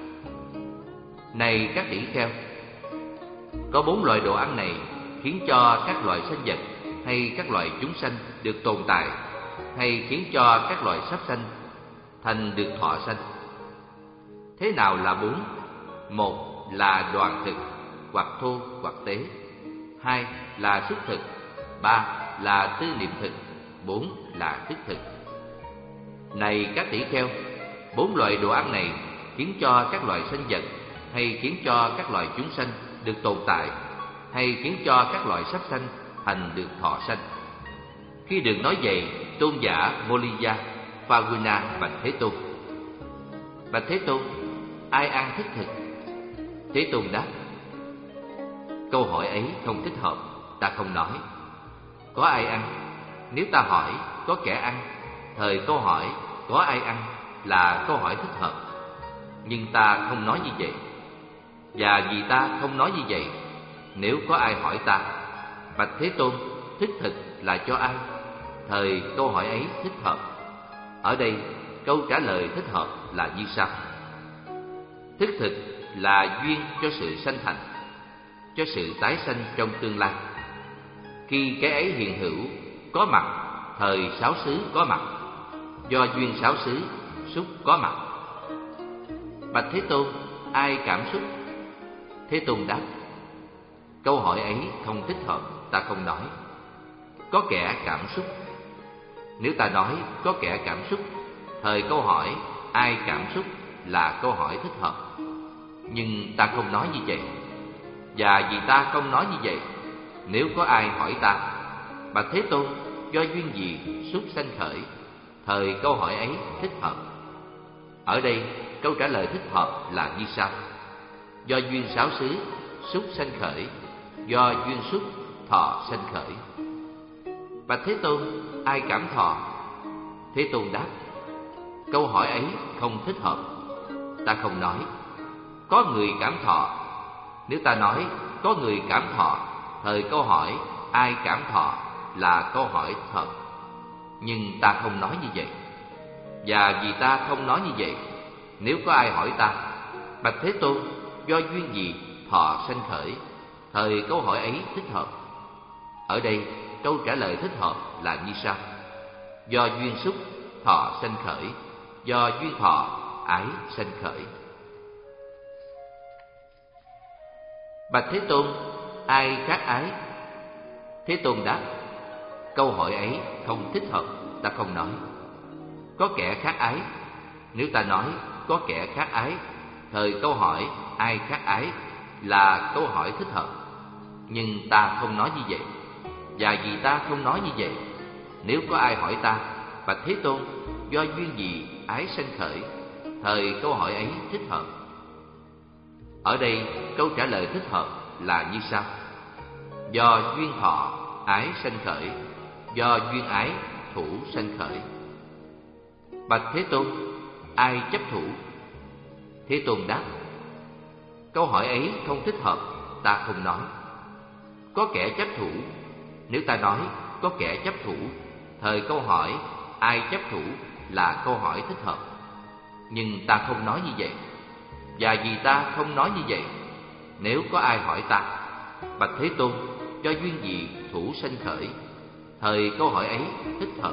A: Này các tỷ kheo, có bốn loại đồ ăn này khiến cho các loại sinh vật hay các loại chúng sanh được tồn tại, hay khiến cho các loại sắp sanh thành được thọ sanh. Thế nào là bốn? Một là đoàn thực, hoặc thô hoặc tế. Hai là xúc thực. Ba là tư niệm thực. Bốn là thức thực. Này các tỷ kheo, bốn loại đồ ăn này khiến cho các loại sinh vật hay khiến cho các loại chúng sanh được tồn tại, hay khiến cho các loại sắp sanh thành được thọ sanh. Khi được nói vậy, tôn giả Bolija Phaguna bạch Thế Tôn: Bạch Thế Tôn, ai ăn thức thực? Thế Tôn đáp: Câu hỏi ấy không thích hợp, ta không nói. Có ai ăn? Nếu ta hỏi có kẻ ăn, thời câu hỏi có ai ăn là câu hỏi thích hợp. Nhưng ta không nói như vậy. Và vì ta không nói như vậy, nếu có ai hỏi ta: Bạch Thế Tôn, thức thực là cho ai? Thời câu hỏi ấy thích hợp. Ở đây câu trả lời thích hợp là như sau: Thức thực là duyên cho sự sanh thành, cho sự tái sanh trong tương lai. Khi cái ấy hiện hữu, có mặt, thời sáu xứ có mặt, do duyên sáu xứ, xúc có mặt. Bạch Thế Tôn, ai cảm xúc? Thế Tôn đáp: câu hỏi ấy không thích hợp, ta không nói. Có kẻ cảm xúc. Nếu ta nói có kẻ cảm xúc, thời câu hỏi ai cảm xúc là câu hỏi thích hợp. Nhưng ta không nói như vậy. Và vì ta không nói như vậy, nếu có ai hỏi ta: bạch Thế Tôn, do duyên gì xúc sanh khởi, thời câu hỏi ấy thích hợp. Ở đây câu trả lời thích hợp là như sau: do duyên sáu xứ xúc sanh khởi, do duyên xúc thọ sanh khởi. Bạch Thế Tôn, ai cảm thọ? Thế Tôn đáp: câu hỏi ấy không thích hợp, ta không nói. Có người cảm thọ. Nếu ta nói có người cảm thọ, thời câu hỏi ai cảm thọ là câu hỏi thật. Nhưng ta không nói như vậy. Và vì ta không nói như vậy, nếu có ai hỏi ta: bạch Thế Tôn, do duyên gì thọ sanh khởi, thời câu hỏi ấy thích hợp. Ở đây câu trả lời thích hợp là như sau: do duyên xúc thọ sanh khởi, do duyên thọ ái sanh khởi. Bạch Thế Tôn, ai khác ái? Thế Tôn đáp: câu hỏi ấy không thích hợp, ta không nói. Có kẻ khác ái. Nếu ta nói có kẻ khác ái, thời câu hỏi ai khác ái là câu hỏi thích hợp. Nhưng ta không nói như vậy. Và vì ta không nói như vậy, nếu có ai hỏi ta: bạch Thế Tôn, do duyên gì ái sanh khởi, thời câu hỏi ấy thích hợp. Ở đây câu trả lời thích hợp là như sau: do duyên thọ ái sanh khởi, do duyên ái thủ sanh khởi. Bạch Thế Tôn, ai chấp thủ? Thế Tôn đáp: câu hỏi ấy không thích hợp, ta không nói. Có kẻ chấp thủ. Nếu ta nói có kẻ chấp thủ, thời câu hỏi ai chấp thủ là câu hỏi thích hợp. Nhưng ta không nói như vậy. Và vì ta không nói như vậy, nếu có ai hỏi ta: bạch Thế Tôn, do duyên gì thủ sanh khởi, thời câu hỏi ấy thích hợp.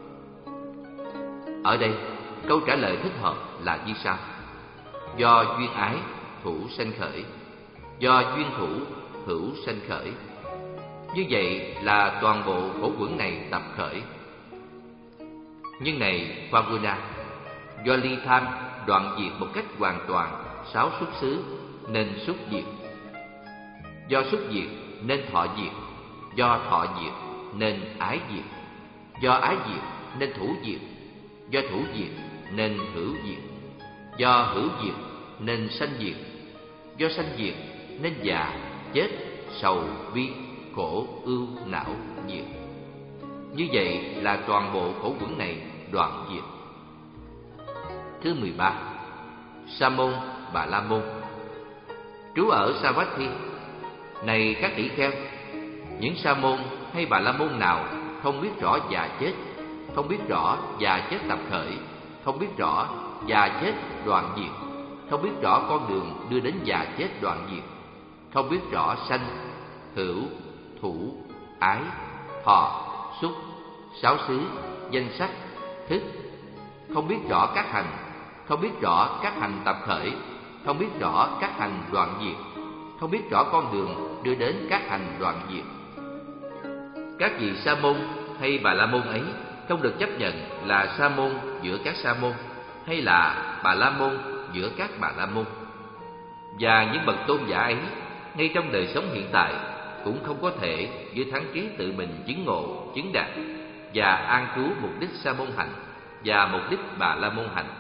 A: Ở đây câu trả lời thích hợp là như sau: do duyên ái thủ sanh khởi, do duyên thủ hữu sanh khởi. Như vậy là toàn bộ khổ uẩn này tập khởi. Nhưng này Phavuna, do ly tham đoạn diệt một cách hoàn toàn sáu xuất xứ nên xúc diệt, do xúc diệt nên thọ diệt, do thọ diệt nên ái diệt, do ái diệt nên thủ diệt, do thủ diệt nên hữu diệt, do hữu diệt nên sanh diệt, do sanh diệt nên già, chết, sầu, bi, khổ, ưu, não, diệt. Như vậy là toàn bộ khổ uẩn này đoạn diệt. Thứ mười ba, Sa môn Bà La môn. Trú ở Savatthi. Này các tỷ kheo, những sa môn hay Bà La môn nào không biết rõ già chết, không biết rõ già chết tập khởi, không biết rõ già chết đoạn diệt, không biết rõ con đường đưa đến già chết đoạn diệt, không biết rõ sanh, hữu, thủ, ái, thọ, xúc, sáu xứ, danh sắc, thức, không biết rõ các hành, không biết rõ các hành tập khởi, không biết rõ các hành đoạn diệt, không biết rõ con đường đưa đến các hành đoạn diệt. Các vị sa môn hay Bà La môn ấy không được chấp nhận là sa môn giữa các sa môn, hay là Bà La môn giữa các Bà La môn. Và những bậc tôn giả ấy, ngay trong đời sống hiện tại, cũng không có thể dưới thắng trí tự mình chứng ngộ, chứng đạt và an trú mục đích sa môn hạnh và mục đích Bà La môn hạnh.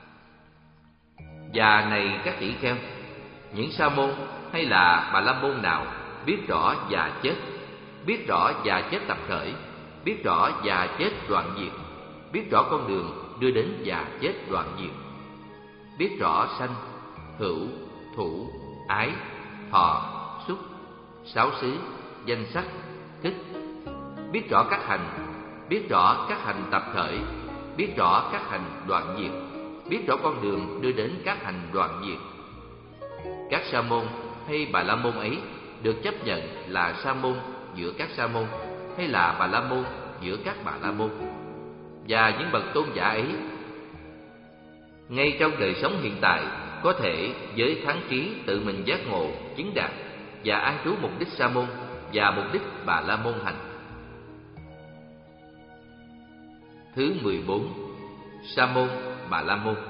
A: Và này các tỷ kheo, những sa môn hay là Bà La môn nào biết rõ già chết, biết rõ già chết tập khởi, biết rõ già chết đoạn diệt, biết rõ con đường đưa đến già chết đoạn diệt, biết rõ sanh, hữu, thủ, ái, thọ, xúc, sáu xứ, danh sắc, thức, biết rõ các hành, biết rõ các hành tập khởi, biết rõ các hành đoạn diệt, biết rõ con đường đưa đến các hành đoạn diệt, Các sa môn hay bà la môn ấy được chấp nhận là sa môn giữa các sa môn hay là bà la môn giữa các bà la môn. Và những bậc tôn giả ấy ngay trong đời sống hiện tại có thể với thắng trí tự mình giác ngộ, chứng đạt và an trú mục đích sa môn và mục đích bà la môn hành. Thứ mười bốn. Sa môn, bà la môn.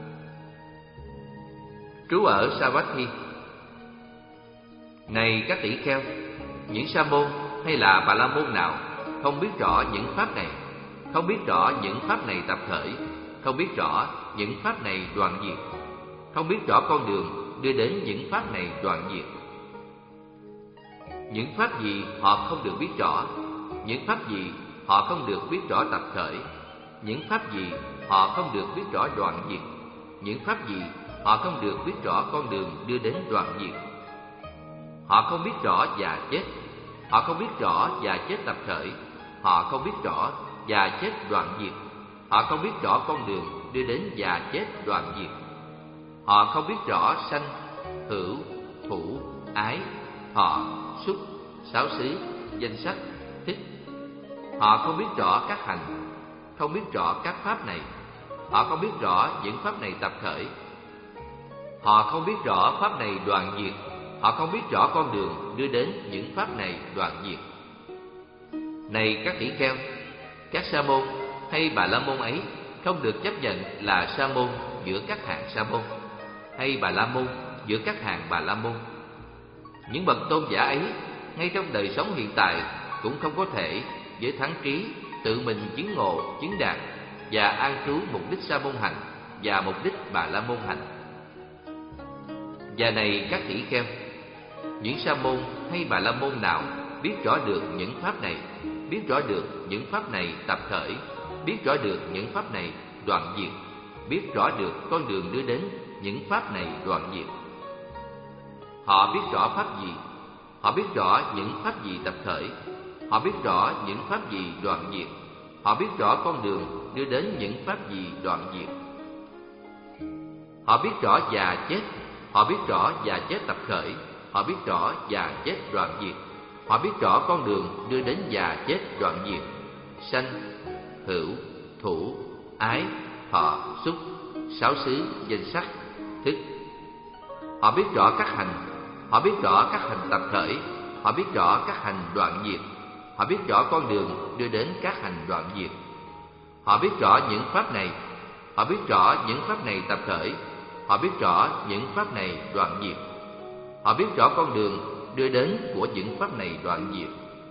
A: Trú ở Savatthi. Này các tỷ kheo, những sa môn hay là bà la môn nào không biết rõ những pháp này, không biết rõ những pháp này tập khởi, không biết rõ những pháp này đoạn diệt, không biết rõ con đường đưa đến những pháp này đoạn diệt. Những pháp gì họ không được biết rõ, những pháp gì họ không được biết rõ tập khởi, những pháp gì họ không được biết rõ đoạn diệt, những pháp gì họ không được biết rõ con đường đưa đến đoạn diệt. Họ không biết rõ già chết, họ không biết rõ già chết tập khởi, họ không biết rõ già chết đoạn diệt, họ không biết rõ con đường đưa đến già chết đoạn diệt. Họ không biết rõ sanh, hữu, thủ, ái, thọ, xúc, sáu xứ, danh sắc, thích. Họ không biết rõ các hành, không biết rõ các pháp này. Họ không biết rõ những pháp này tập khởi. Họ không biết rõ pháp này đoạn diệt. Họ không biết rõ con đường đưa đến những pháp này đoạn diệt. Này các tỷ kheo, các sa môn hay bà la môn ấy không được chấp nhận là sa môn giữa các hạng sa môn, hay bà la môn giữa các hàng bà la môn. Những bậc tôn giả ấy ngay trong đời sống hiện tại cũng không có thể với thắng trí tự mình chứng ngộ, chứng đạt và an trú mục đích sa môn hành và mục đích bà la môn hành. Và này các tỷ kheo, những sa môn hay bà la môn nào biết rõ được những pháp này, biết rõ được những pháp này tập khởi, biết rõ được những pháp này đoạn diệt, biết rõ được con đường đưa đến những pháp này đoạn diệt. Họ biết rõ pháp gì, họ biết rõ những pháp gì tập khởi, họ biết rõ những pháp gì đoạn diệt, họ biết rõ con đường đưa đến những pháp gì đoạn diệt. Họ biết rõ già chết, họ biết rõ già chết tập khởi, họ biết rõ già chết đoạn diệt, họ biết rõ con đường đưa đến già chết đoạn diệt. Sanh, hữu, thủ, ái, thọ, xúc, sáu xứ, danh sắc, thức. Họ biết rõ các hành, họ biết rõ các hành tập khởi, họ biết rõ các hành đoạn diệt, họ biết rõ con đường đưa đến các hành đoạn diệt. Họ biết rõ những pháp này, họ biết rõ những pháp này tập khởi, họ biết rõ những pháp này đoạn diệt, họ biết rõ con đường đưa đến của những pháp này đoạn diệt.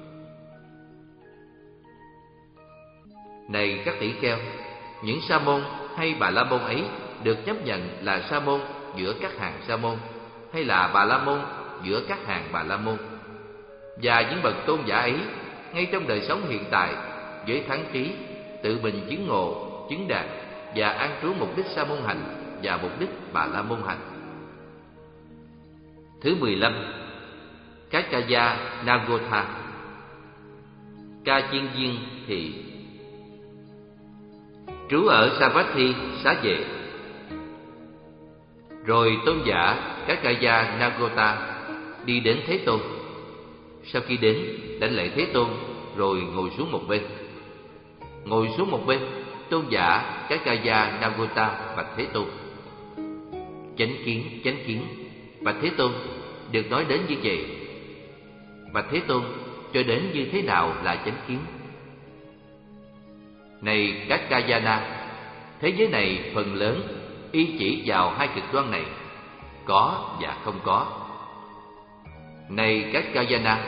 A: Này các tỷ kheo, những sa môn hay bà la môn ấy được chấp nhận là sa môn giữa các hàng sa môn, hay là bà la môn giữa các hàng bà la môn. Và những bậc tôn giả ấy ngay trong đời sống hiện tại với thắng trí tự mình chứng ngộ, chứng đạt và an trú mục đích sa môn hành và mục đích bà la môn hành. Thứ mười lăm. Kakaya Nagotha. Ca chiên viên thị. Trú ở Savatthi xá vệ. Rồi tôn giả Kakaya Nagotha đi đến Thế Tôn. Sau khi đến, đảnh lễ Thế Tôn rồi ngồi xuống một bên. Ngồi xuống một bên, tôn giả Kakaya Nagotha bạch Thế Tôn: Chánh kiến, chánh kiến, bạch Thế Tôn, được nói đến như vậy. Bạch Thế Tôn, cho đến như thế nào là chánh kiến? Này các Kakayana, thế giới này phần lớn y chỉ vào hai cực đoan này, có và không có. Này các Kakayana,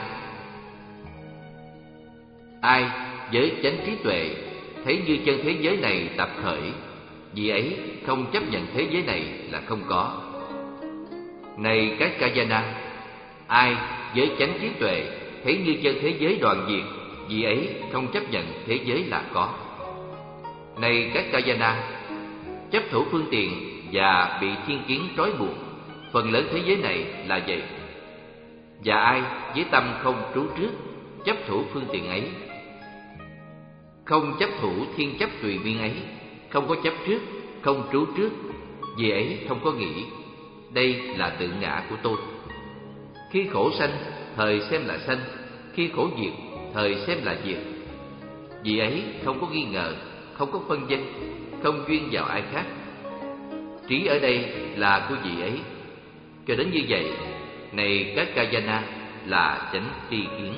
A: ai với chánh trí tuệ thấy như chân thế giới này tập khởi, vì ấy không chấp nhận thế giới này là không có. Này các Kakayana, ai với chánh trí tuệ thấy như chân thế giới đoạn diệt, vì ấy không chấp nhận thế giới là có. Này các Kakayana, chấp thủ phương tiện và bị thiên kiến trói buộc, phần lớn thế giới này là vậy. Và ai với tâm không trú trước chấp thủ phương tiện ấy, không chấp thủ thiên chấp tùy biên ấy, không có chấp trước, không trú trước, vì ấy không có nghĩ. đây là tự ngã của tôi. Khi khổ sanh, thời xem là sanh; khi khổ diệt, thời xem là diệt. Vị ấy không có nghi ngờ, không có phân vân, không duyên vào ai khác. Trí ở đây là của vị ấy. Cho đến như vậy, này các Kayana, là chánh tri kiến.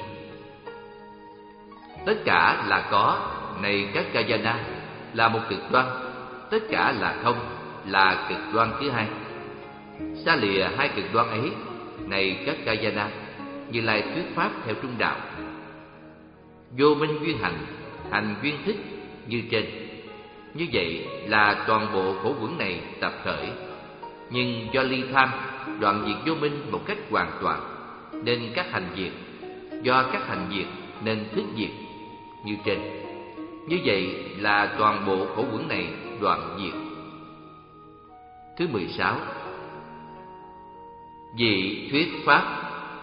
A: Tất cả là có, này các Kayana, là một cực đoan. Tất cả là không, là cực đoan thứ hai. Xa lìa hai cực đoan ấy, này các Kayana, Như Lai thuyết pháp theo trung đạo. Vô minh duyên hành, hành duyên thức như trên. Như vậy là toàn bộ khổ vướng này tập khởi, nhưng do ly tham đoạn diệt vô minh một cách hoàn toàn, nên các hành diệt. Do các hành diệt nên thức diệt như trên. Như vậy là toàn bộ khổ vướng này đoạn diệt. Thứ mười sáu. Vị thuyết pháp.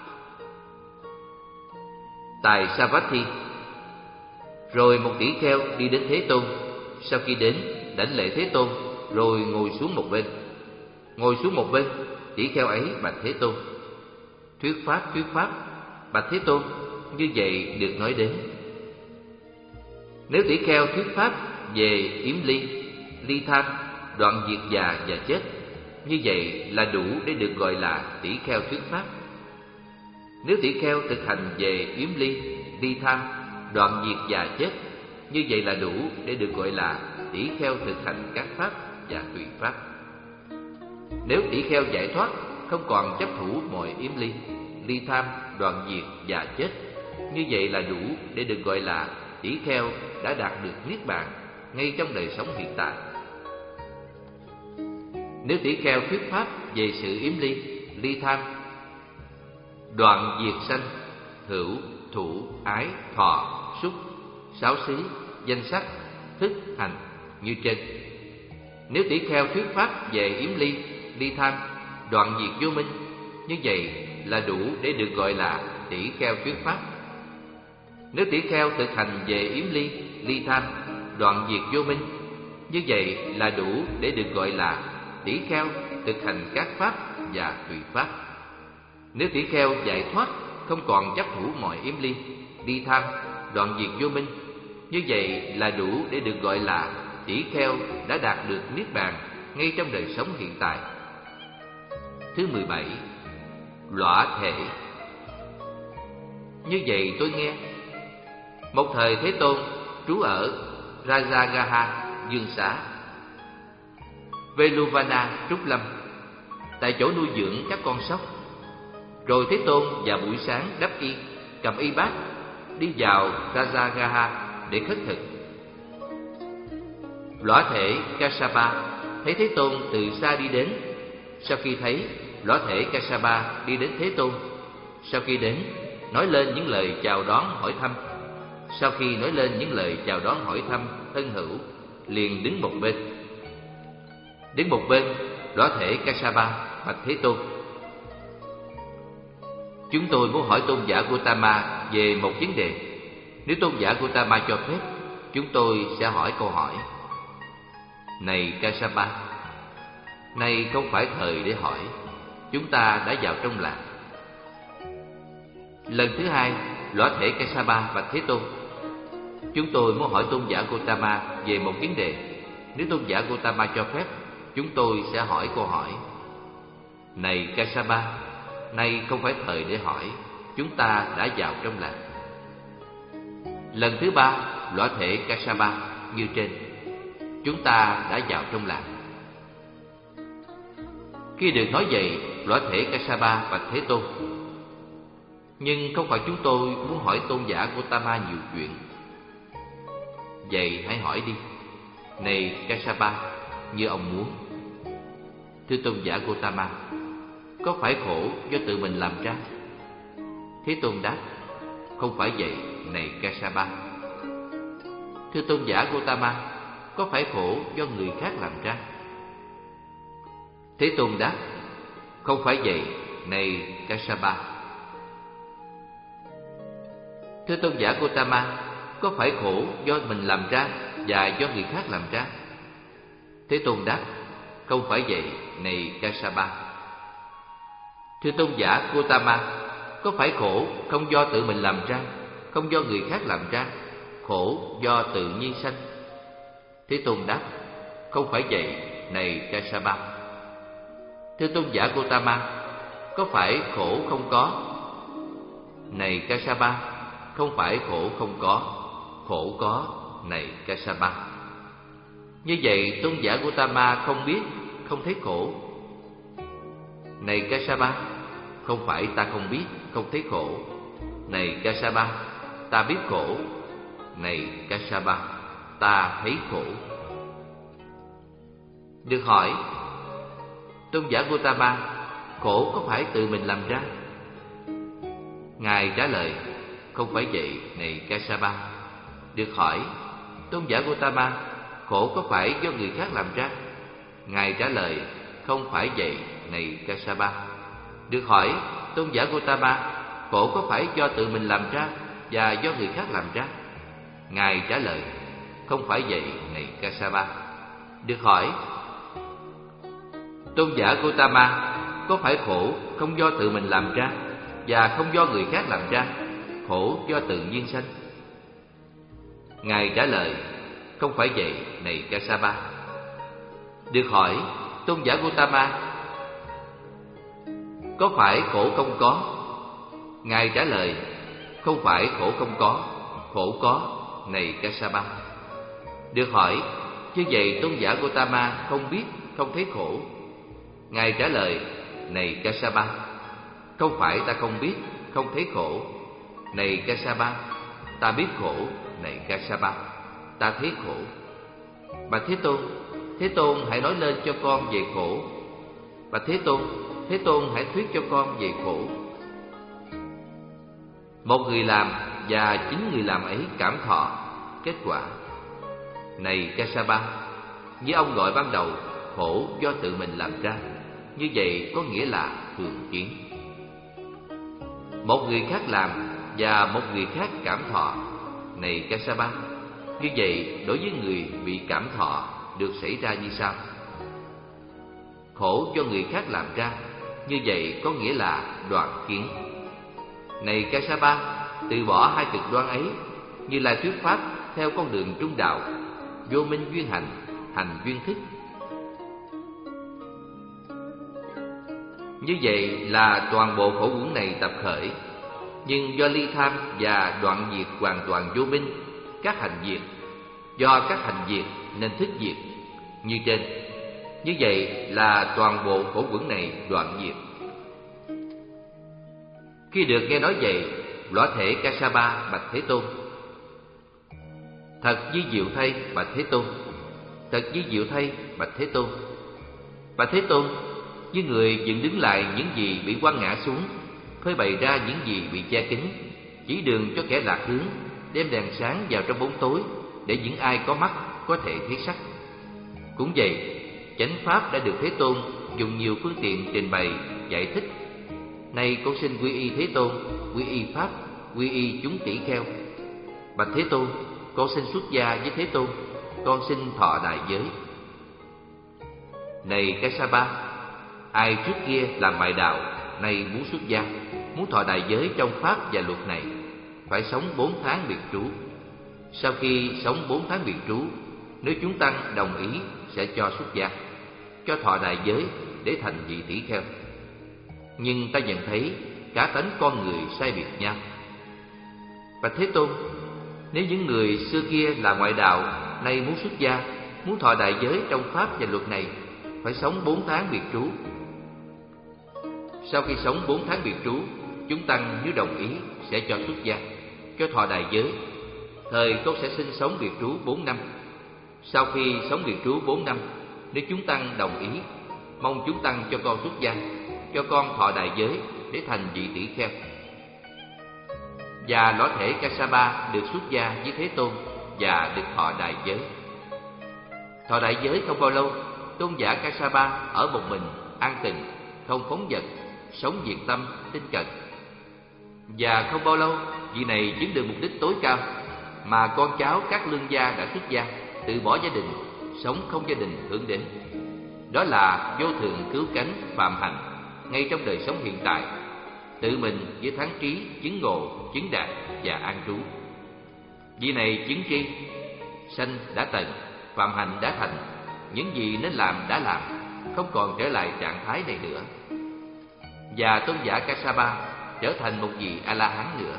A: Tại Savatthi, rồi một tỷ kheo đi đến Thế Tôn. Sau khi đến, đảnh lễ Thế Tôn, rồi ngồi xuống một bên. Ngồi xuống một bên, tỷ kheo ấy bạch Thế Tôn: Thuyết pháp, thuyết pháp. Bạch Thế Tôn, như vậy được nói đến. Nếu tỷ kheo thuyết pháp về yếm ly, ly tham, đoạn diệt già và chết, như vậy là đủ để được gọi là tỷ kheo thuyết pháp. Nếu tỷ kheo thực hành về yếm ly, ly tham, đoạn diệt già chết, như vậy là đủ để được gọi là tỷ kheo thực hành các pháp và tùy pháp. Nếu tỷ kheo giải thoát, không còn chấp thủ mọi yếm ly, ly tham, đoạn diệt và chết, như vậy là đủ để được gọi là tỷ kheo đã đạt được niết bàn ngay trong đời sống hiện tại. Nếu tỷ kheo thuyết pháp về sự yếm ly, ly tham, đoạn diệt sanh, hữu, thủ, ái, thọ, xúc, sáu xí, danh sắc, thức, hành như trên. Nếu tỷ kheo thuyết pháp về yếm ly, ly tham, đoạn diệt vô minh, như vậy là đủ để được gọi là tỷ kheo thuyết pháp. Nếu tỷ kheo thực hành về yếm ly, ly tham, đoạn diệt vô minh, như vậy là đủ để được gọi là tỷ kheo thực hành các pháp và tùy pháp. Nếu tỷ kheo giải thoát, không còn chấp thủ mọi yếm ly, ly tham, đoạn diệt vô minh, như vậy là đủ để được gọi là tỷ kheo đã đạt được niết bàn ngay trong đời sống hiện tại. Thứ mười bảy. Lõa thể. Như vậy tôi nghe, một thời Thế Tôn trú ở Rajagaha Dương Xá, Veluvana Trúc Lâm, tại chỗ nuôi dưỡng các con sóc. Rồi Thế Tôn vào buổi sáng đắp y, cầm y bát, đi vào Rajagaha để khất thực. Lõa thể Kassapa thấy Thế Tôn từ xa đi đến. Sau khi thấy, lõa thể Kassapa đi đến Thế Tôn. Sau khi đến, nói lên những lời chào đón hỏi thăm. Sau khi nói lên những lời chào đón hỏi thăm thân hữu, liền đứng một bên. Đứng một bên, lõa thể Kassapa bạch Thế Tôn: Chúng tôi muốn hỏi tôn giả Gautama về một vấn đề. Nếu tôn giả Gautama cho phép, chúng tôi sẽ hỏi câu hỏi. Này Kassapa, nay không phải thời để hỏi, chúng ta đã vào trong làng. Lần thứ hai, lõa thể Kassapa bạch Thế Tôn: Chúng tôi muốn hỏi tôn giả Gautama về một vấn đề. Nếu tôn giả Gautama cho phép, chúng tôi sẽ hỏi câu hỏi. Này Kassapa, nay không phải thời để hỏi, chúng ta đã vào trong làng. Lần thứ ba, lõa thể Kassapa như trên: Chúng ta đã vào trong làng. Khi được nói vậy, lõa thể Kassapa bạch Thế Tôn: Nhưng không phải chúng tôi muốn hỏi tôn giả Gautama nhiều chuyện. Vậy hãy hỏi đi, này Kassapa, như ông muốn. Thưa tôn giả Gautama, có phải khổ do tự mình làm ra? Thế Tôn đáp: Không phải vậy, này Kassapa. Thưa tôn giả Gautama, có phải khổ do người khác làm ra? Thế Tôn đáp: Không phải vậy, này Kassapa. Thưa tôn giả Gautama, có phải khổ do mình làm ra và do người khác làm ra? Thế Tôn đáp: Không phải vậy, này Kassapa. Thưa tôn giả Gotama, có phải khổ không do tự mình làm ra, không do người khác làm ra, khổ do tự nhiên sanh? Thế Tôn đáp: không phải vậy, này Kassapa. Thưa tôn giả Gotama, có phải khổ không có? Này Kassapa, không phải khổ không có, khổ có, này Kassapa. Như vậy tôn giả Gotama không biết, không thấy khổ. Này Kassapa, không phải ta không biết, không thấy khổ. Này Kassapa, ta biết khổ. Này Kassapa, ta thấy khổ. Được hỏi: tôn giả Gotama, khổ có phải tự mình làm ra? Ngài trả lời: không phải vậy, này Kassapa. Được hỏi: tôn giả Gotama, khổ có phải do người khác làm ra? Ngài trả lời: không phải vậy, này Kassapa. Được hỏi: tôn giả Gotama, khổ có phải do tự mình làm ra và do người khác làm ra? Ngài trả lời: không phải vậy, này Kassapa. Được hỏi: tôn giả Gotama, có phải khổ không do tự mình làm ra và không do người khác làm ra, khổ do tự nhiên sanh? Ngài trả lời: không phải vậy, này Kassapa. Được hỏi: tôn giả Gotama, có phải khổ không có? Ngài trả lời: không phải khổ không có, khổ có, này Kassapa. Được hỏi: như vậy tôn giả Gotama không biết, không thấy khổ? Ngài trả lời: này Kassapa, không phải ta không biết, không thấy khổ. Này Kassapa, ta biết khổ. Này Kassapa, ta thấy khổ. Bạch Thế Tôn, Thế Tôn hãy nói lên cho con về khổ. Bạch Thế Tôn, Thế Tôn hãy thuyết cho con về khổ. Một người làm và chính người làm ấy cảm thọ. Kết quả: này Kassapa, như ông gọi ban đầu, khổ do tự mình làm ra, như vậy có nghĩa là thường kiến. Một người khác làm và một người khác cảm thọ. Này Kassapa, như vậy đối với người bị cảm thọ được xảy ra như sau: khổ do người khác làm ra, như vậy có nghĩa là đoạn kiến. Này Kassapa, từ bỏ hai cực đoan ấy, Như Lai thuyết pháp theo con đường trung đạo, vô minh duyên hành, hành duyên thức. Như vậy là toàn bộ khổ uẩn này tập khởi, nhưng do ly tham và đoạn diệt hoàn toàn vô minh, các hành diệt, do các hành diệt nên thức diệt như trên. Như vậy là toàn bộ khổ uẩn này đoạn diệt. Khi được nghe nói vậy, lõa thể Kassapa bạch Thế Tôn: thật vi diệu thay bạch Thế Tôn, thật vi diệu thay bạch Thế Tôn. Bạch Thế Tôn, như người dựng đứng lại những gì bị quăng ngã xuống, phơi bày ra những gì bị che kín, chỉ đường cho kẻ lạc hướng, đem đèn sáng vào trong bóng tối, để những ai có mắt có thể thấy sắc. Cũng vậy, chánh pháp đã được Thế Tôn dùng nhiều phương tiện trình bày, giải thích. Nay con xin quy y Thế Tôn, quy y pháp, quy y chúng tỷ kheo. Bạch Thế Tôn, con xin xuất gia với Thế Tôn, con xin thọ đại giới. Này Kassapa, ai trước kia làm ngoại đạo, nay muốn xuất gia, muốn thọ đại giới trong pháp và luật này, phải sống bốn tháng biệt trú. Sau khi sống bốn tháng biệt trú, nếu chúng tăng đồng ý sẽ cho xuất gia, cho thọ đại giới để thành vị tỷ kheo. Nhưng ta nhận thấy cả tánh con người sai biệt nhau. Bạch Thế Tôn, nếu những người xưa kia là ngoại đạo, nay muốn xuất gia, muốn thọ đại giới trong pháp và luật này, phải sống bốn tháng biệt trú. Sau khi sống bốn tháng biệt trú, chúng tăng nếu đồng ý sẽ cho xuất gia, cho thọ đại giới. Thời con sẽ sinh sống biệt trú bốn năm. Sau khi sống biệt trú bốn năm, nếu chúng tăng đồng ý, mong chúng tăng cho con xuất gia, cho con thọ đại giới để thành vị tỷ kheo. Và lõa thể Kassapa được xuất gia với Thế Tôn và được thọ đại giới. Thọ đại giới không bao lâu, tôn giả Kassapa ở một mình, an tịnh, không phóng dật, sống diệt tâm, tinh cận. Và không bao lâu, vị này chứng được mục đích tối cao mà con cháu các lương gia đã xuất gia, từ bỏ gia đình, sống không gia đình hướng đến. Đó là vô thượng cứu cánh phạm hạnh, ngay trong đời sống hiện tại, tự mình với thắng trí, chứng ngộ, chứng đạt và an trú. Vị này chứng tri, sanh đã tận, phạm hạnh đã thành, những gì nên làm đã làm, không còn trở lại trạng thái này nữa. Và tôn giả Kassapa trở thành một vị A-la-hán nữa.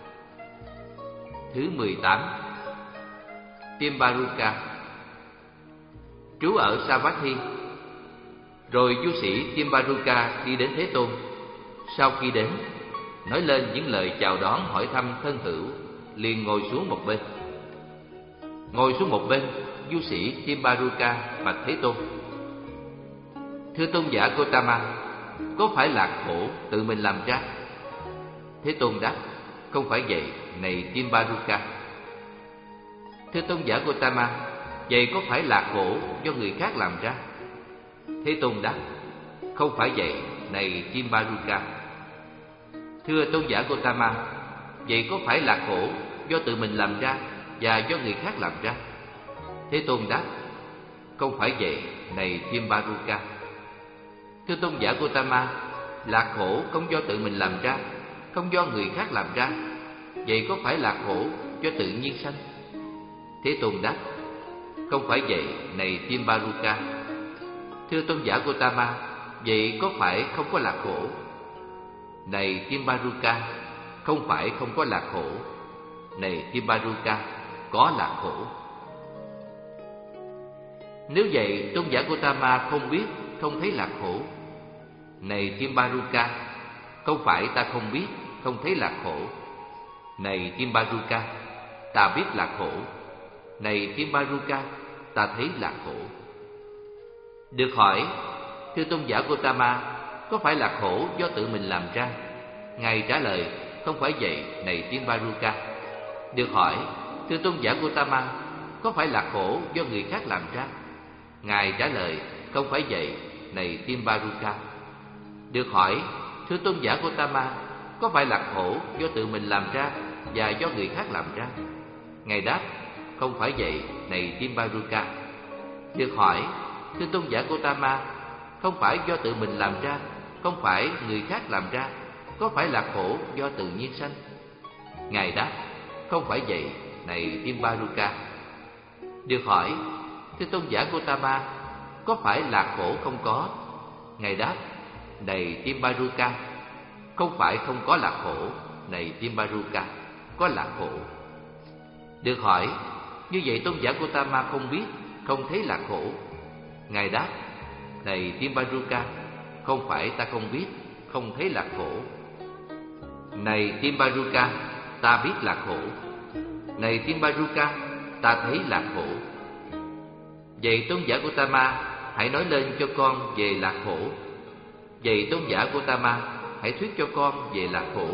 A: Thứ mười tám, Timbaruka, trú ở Savatthi. Rồi du sĩ Timbaruka đi đến Thế Tôn. Sau khi đến, nói lên những lời chào đón hỏi thăm thân hữu, liền ngồi xuống một bên. Ngồi xuống một bên, du sĩ Timbaruka bạch Thế Tôn: Thưa tôn giả Gotama, có phải lạc khổ tự mình làm ra? Thế Tôn đáp: Không phải vậy, này Timbaruka. Thưa tôn giả Gotama, vậy có phải lạc khổ do người khác làm ra? Thế Tôn đáp: Không phải vậy, này Timbaruka. Thưa tôn giả Gotama, vậy có phải lạc khổ do tự mình làm ra và do người khác làm ra? Thế Tôn đáp: Không phải vậy, này Timbaruka. Thưa tôn giả Gotama, lạc khổ không do tự mình làm ra, không do người khác làm ra, vậy có phải lạc khổ do tự nhiên sanh? Thế Tôn đáp: Không phải vậy, này Timbaruka. Thưa tôn giả Gotama, vậy có phải không có lạc khổ? Này Timbaruka, không phải không có lạc khổ. Này Timbaruka, có lạc khổ. Nếu vậy, tôn giả Gotama không biết, không thấy lạc khổ. Này Timbaruka, không phải ta không biết, không thấy lạc khổ. Này Timbaruka, ta biết lạc khổ. Này Timbaruka, ta thấy lạc khổ. Được hỏi: Thưa tôn giả Gotama, có phải lạc khổ do tự mình làm ra? Ngài trả lời: Không phải vậy, này Timbaruka. Được hỏi: Thưa tôn giả Gotama, có phải lạc khổ do người khác làm ra? Ngài trả lời: Không phải vậy, này Timbaruka. Được hỏi: Thưa tôn giả Gotama, có phải lạc khổ do tự mình làm ra và do người khác làm ra? Ngài đáp: Không phải vậy, này Timbaruka. Được hỏi: Thưa tôn giả Gotama, không phải do tự mình làm ra, không phải người khác làm ra, có phải lạc khổ do tự nhiên sanh? Ngài đáp: Không phải vậy, này Timbaruka. Được hỏi: Thưa tôn giả Gotama, có phải lạc khổ không có? Ngài đáp: Này Timbaruka, không phải không có lạc khổ. Này Timbaruka, có lạc khổ. Được hỏi: Như vậy tôn giả Gotama không biết, không thấy lạc khổ. Ngài đáp: Này Timbaruka, không phải ta không biết, không thấy lạc khổ. Này Timbaruka, ta biết lạc khổ. Này Timbaruka, ta thấy lạc khổ. Vậy tôn giả Gotama, hãy nói lên cho con về lạc khổ. Vậy tôn giả Gotama, hãy thuyết cho con về lạc khổ.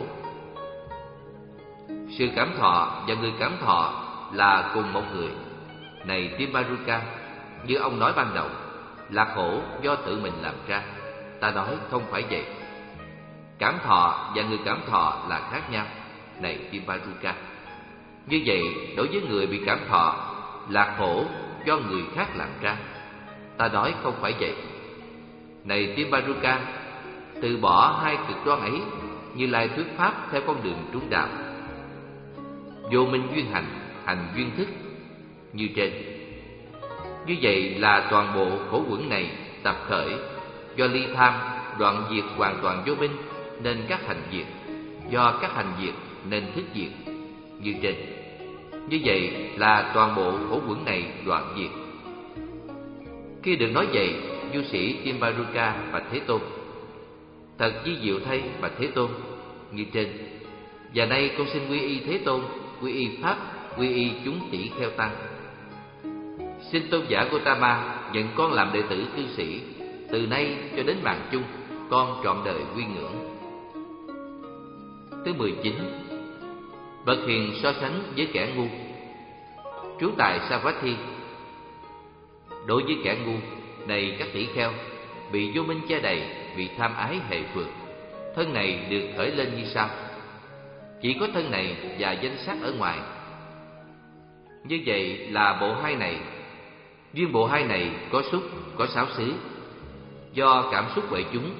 A: Sự cảm thọ và người cảm thọ là cùng một người. Này Timbaruka, như ông nói ban đầu, lạc khổ do tự mình làm ra. Ta nói không phải vậy. Cảm thọ và người cảm thọ là khác nhau. Này Timbaruka, như vậy đối với người bị cảm thọ, lạc khổ do người khác làm ra. Ta nói không phải vậy. Này Timbaruka, từ bỏ hai cực đoan ấy, Như Lai thuyết pháp theo con đường trúng đạo. Vô minh duyên hành, hành duyên thức như trên. Như vậy là toàn bộ khổ uẩn này tập khởi do ly tham, đoạn diệt hoàn toàn vô minh nên các hành diệt, do các hành diệt nên thức diệt như trên. Như vậy là toàn bộ khổ uẩn này đoạn diệt. Khi được nói vậy, du sĩ Timbaruka bạch Thế Tôn: Thật vi diệu thay bạch Thế Tôn, như trên. Và nay con xin quy y Thế Tôn, quy y pháp, quy y chúng tỷ kheo tăng. Xin tôn giả Gotama nhận con làm đệ tử cư sĩ. Từ nay cho đến mạng chung, con trọn đời quy ngưỡng. Thứ mười chín. Bậc hiền so sánh với kẻ ngu. Trú tại Savatthi. Đối với kẻ ngu, này các tỷ kheo, bị vô minh che đầy, bị tham ái hệ phượt, thân này được khởi lên như sau: chỉ có thân này và danh sắc ở ngoài. Như vậy là bộ hai này. Duyên bộ hai này có xúc, có sáu xứ. Do cảm xúc huệ chúng,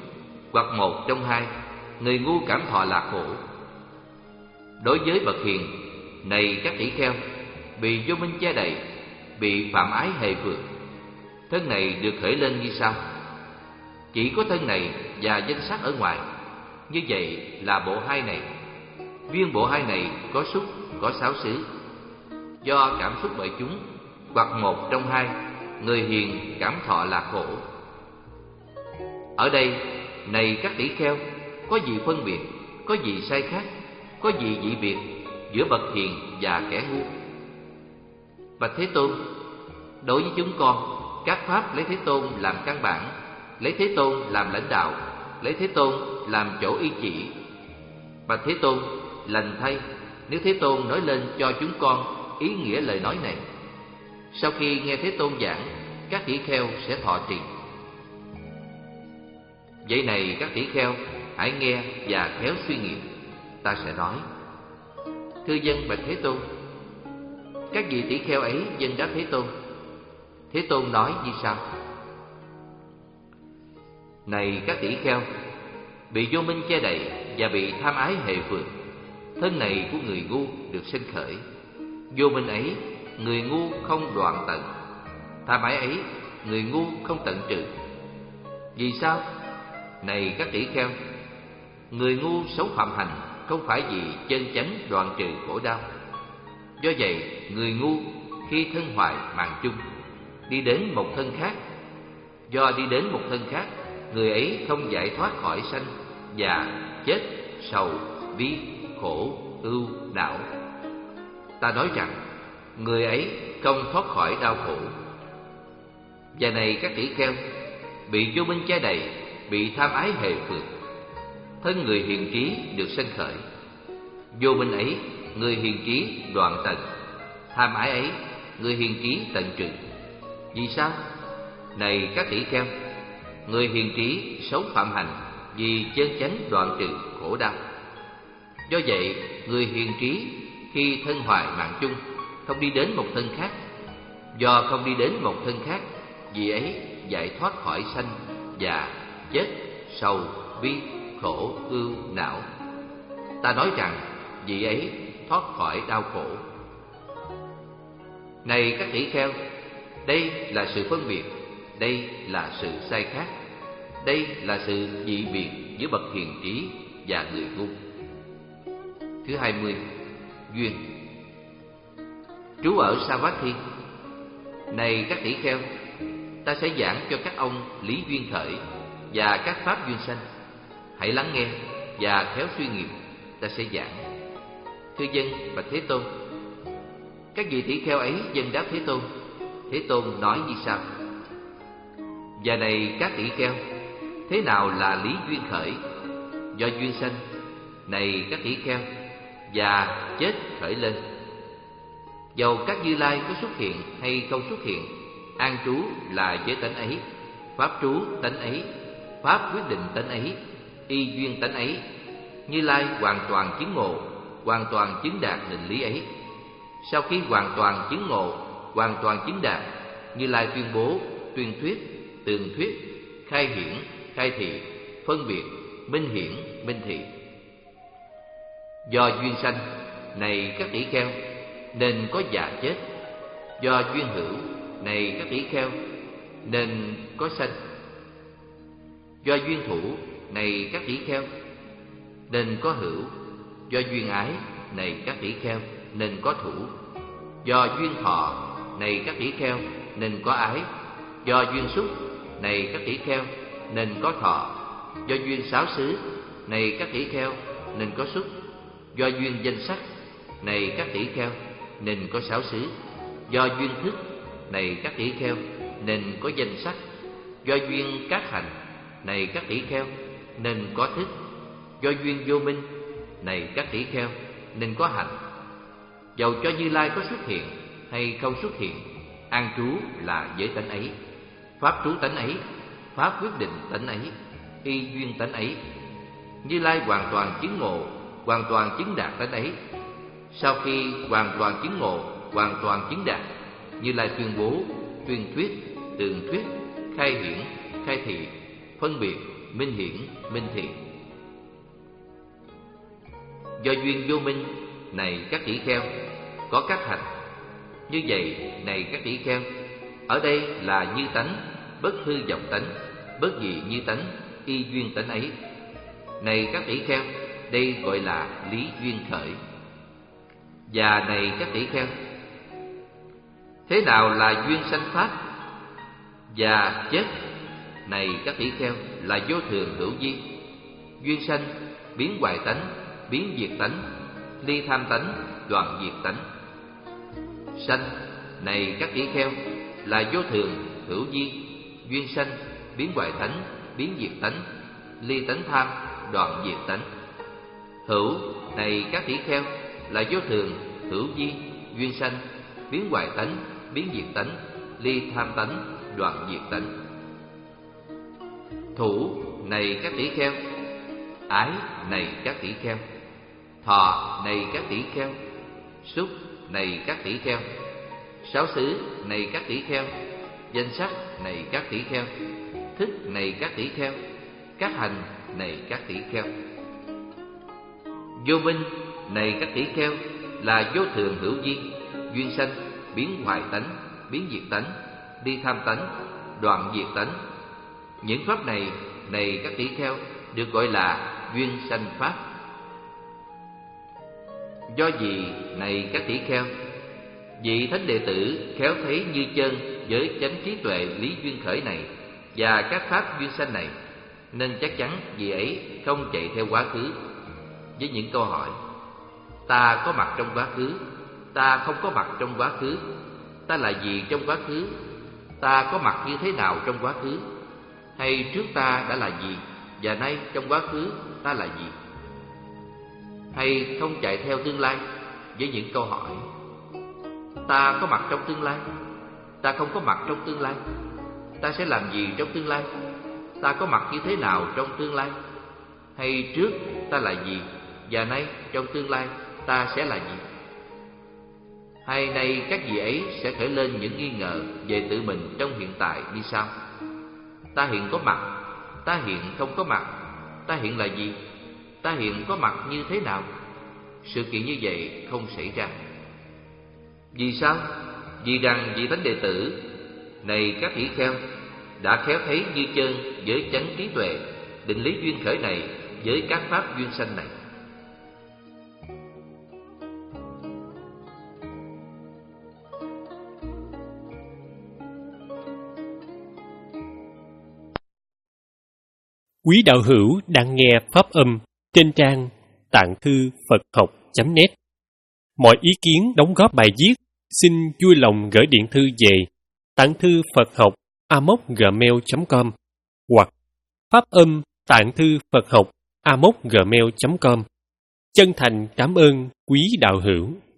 A: hoặc một trong hai, người ngu cảm thọ lạc khổ. Đối với bậc hiền, này các tỷ kheo, bị vô minh che đậy, bị phạm ái hề phượt, thân này được khởi lên như sau. Chỉ có thân này và danh sắc ở ngoài, như vậy là bộ hai này. Duyên bộ hai này có xúc, có xáo xứ, do cảm xúc bởi chúng, hoặc một trong hai, người hiền cảm thọ lạc khổ. Ở đây, này các tỷ kheo, có gì phân biệt, có gì sai khác, có gì dị biệt giữa bậc hiền và kẻ ngu? Bạch Thế Tôn, đối với chúng con, các pháp lấy Thế Tôn làm căn bản, lấy Thế Tôn làm lãnh đạo, lấy Thế Tôn làm chỗ y chỉ. Bạch Thế Tôn, lành thay nếu Thế Tôn nói lên cho chúng con ý nghĩa lời nói này. Sau khi nghe Thế Tôn giảng, các tỷ kheo sẽ thọ trì. Vậy này các tỷ kheo, hãy nghe và khéo suy nghiệm. Ta sẽ nói: thưa dân bạch Thế Tôn. Các vị tỷ kheo ấy dân đáp Thế Tôn. Thế Tôn nói như sau: này các tỷ kheo, bị vô minh che đậy và bị tham ái hệ phượt, thân này của người ngu được sinh khởi. Vô minh ấy, người ngu không đoạn tận; tham ái ấy, người ngu không tận trừ. Vì sao? Này các tỷ kheo, người ngu sống phạm hành không phải vì chân chánh đoạn trừ khổ đau. Do vậy, người ngu khi thân hoại mạng chung, đi đến một thân khác. Do đi đến một thân khác, người ấy không giải thoát khỏi sanh, già, chết, sầu, bi, khổ, ưu, não. Ta nói rằng, người ấy không thoát khỏi đau khổ. Và này các tỷ kheo, bị vô minh che đậy, bị tham ái hề phượt, thân người hiền trí được sanh khởi. Vô minh ấy, người hiền trí đoạn tận; tham ái ấy, người hiền trí tận trừ. Vì sao? Này các tỷ kheo, người hiền trí sống phạm hành vì chân chánh đoạn trừ khổ đau. Do vậy, người hiền trí khi thân hoại mạng chung, không đi đến một thân khác. Do không đi đến một thân khác, vì ấy giải thoát khỏi sanh, già, chết, sầu, bi, khổ, ưu, não. Ta nói rằng, vì ấy thoát khỏi đau khổ. Này các tỷ kheo, đây là sự phân biệt, đây là sự sai khác, đây là sự dị biệt giữa bậc hiền trí và người ngu. Thứ hai mươi, duyên. Trú ở Savatthi. Này các tỷ kheo, ta sẽ giảng cho các ông lý duyên khởi và các pháp duyên sanh. Hãy lắng nghe và khéo suy nghiệm, ta sẽ giảng. Thưa dân bạch Thế Tôn. Các vị tỷ kheo ấy dân đáp Thế Tôn. Thế Tôn nói như sau: và này các tỷ kheo, thế nào là lý duyên khởi? Do duyên sanh. Này các tỷ kheo, già chết khởi lên. Dầu các Như Lai có xuất hiện hay không xuất hiện, an trú là giới tánh ấy, pháp trú tánh ấy, pháp quyết định tánh ấy, y duyên tánh ấy. Như Lai hoàn toàn chứng ngộ, hoàn toàn chứng đạt định lý ấy. Sau khi hoàn toàn chứng ngộ, hoàn toàn chứng đạt, Như Lai tuyên bố, tuyên thuyết, tường thuyết, khai hiển, khai thị, phân biệt, minh hiển, minh thị. Do duyên sanh, này các tỷ kheo, nên có già chết. Do duyên hữu, này các tỷ kheo, nên có sanh. Do duyên thủ, này các tỷ kheo, nên có hữu. Do duyên ái, này các tỷ kheo, nên có thủ. Do duyên thọ, này các tỷ kheo, nên có ái. Do duyên xúc, này các tỷ kheo, nên có thọ. Do duyên xáo xứ, này các tỷ kheo, nên có xúc. Do duyên danh sắc, này các tỷ kheo, nên có xáo xứ. Do duyên thức, này các tỷ kheo, nên có danh sắc. Do duyên các hành, này các tỷ kheo, nên có thức. Do duyên vô minh, này các tỷ kheo, nên có hành. Dầu cho Như Lai có xuất hiện hay không xuất hiện, an trú là giới tánh ấy, pháp trú tánh ấy, pháp quyết định tánh ấy, y duyên tánh ấy. Như Lai hoàn toàn chứng ngộ, hoàn toàn chứng đạt tánh ấy. Sau khi hoàn toàn chứng ngộ, hoàn toàn chứng đạt, Như Lai tuyên bố, tuyên thuyết, tường thuyết, khai hiển, khai thị, phân biệt, minh hiển, minh thiện. Do duyên vô minh, này các tỷ kheo, có các hành. Như vậy, này các tỷ kheo, ở đây là như tánh, bất hư vọng tánh, bất dị như tánh, y duyên tánh ấy. Này các tỷ kheo, đây gọi là lý duyên khởi. Và này các tỷ kheo, thế nào là duyên sanh pháp? Và chết, này các tỷ kheo, là vô thường hữu vi. Duyên sanh, biến hoại tánh, biến diệt tánh, ly tham tánh, đoạn diệt tánh. Sanh, này các tỷ kheo, là vô thường hữu vi. Duyên sanh, biến hoại tánh, biến diệt tánh, ly tánh tham, đoạn diệt tánh. Hữu, này các tỷ kheo, là vô thường hữu vi. Duyên sanh, biến hoại tánh, biến diệt tánh, ly tham tánh, đoạn diệt tánh. Thủ, này các tỷ kheo, ái, này các tỷ kheo, thọ, này các tỷ kheo, xúc, này các tỷ kheo, sáu xứ, này các tỷ kheo, danh sắc, này các tỷ kheo, thức, này các tỷ kheo, các hành, này các tỷ kheo. Vô minh, này các tỷ kheo, là vô thường hữu vi. Duyên sanh, biến hoại tánh, biến diệt tánh, ly tham tánh, đoạn diệt tánh. Những pháp này, này các tỷ kheo, được gọi là duyên sanh pháp. Do gì, này các tỷ kheo, vị thánh đệ tử khéo thấy như chân với chánh trí tuệ lý duyên khởi này và các pháp duyên sanh này, nên chắc chắn vị ấy không chạy theo quá khứ với những câu hỏi: ta có mặt trong quá khứ, ta không có mặt trong quá khứ, ta là gì trong quá khứ, ta có mặt như thế nào trong quá khứ, hay trước ta đã là gì và nay trong quá khứ ta là gì. Hay không chạy theo tương lai với những câu hỏi: ta có mặt trong tương lai, ta không có mặt trong tương lai, ta sẽ làm gì trong tương lai, ta có mặt như thế nào trong tương lai, hay trước ta là gì và nay trong tương lai ta sẽ là gì. Hay nay các vị ấy sẽ khởi lên những nghi ngờ về tự mình trong hiện tại như sau: ta hiện có mặt, ta hiện không có mặt, ta hiện là gì, ta hiện có mặt như thế nào. Sự kiện như vậy không xảy ra. Vì sao? Vì rằng vị thánh đệ tử này các tỷ kheo đã khéo thấy như chân với chánh trí tuệ định lý duyên khởi này với các pháp duyên sanh này.
B: Quý đạo hữu đang nghe pháp âm trên trang tạng thư Phật học chấm net. Mọi ý kiến đóng góp bài viết xin vui lòng gửi điện thư về tạng thư Phật học a mốc gmail chấm com hoặc pháp âm tạng thư Phật học a mốc gmail chấm com. Chân thành cảm ơn quý đạo hữu.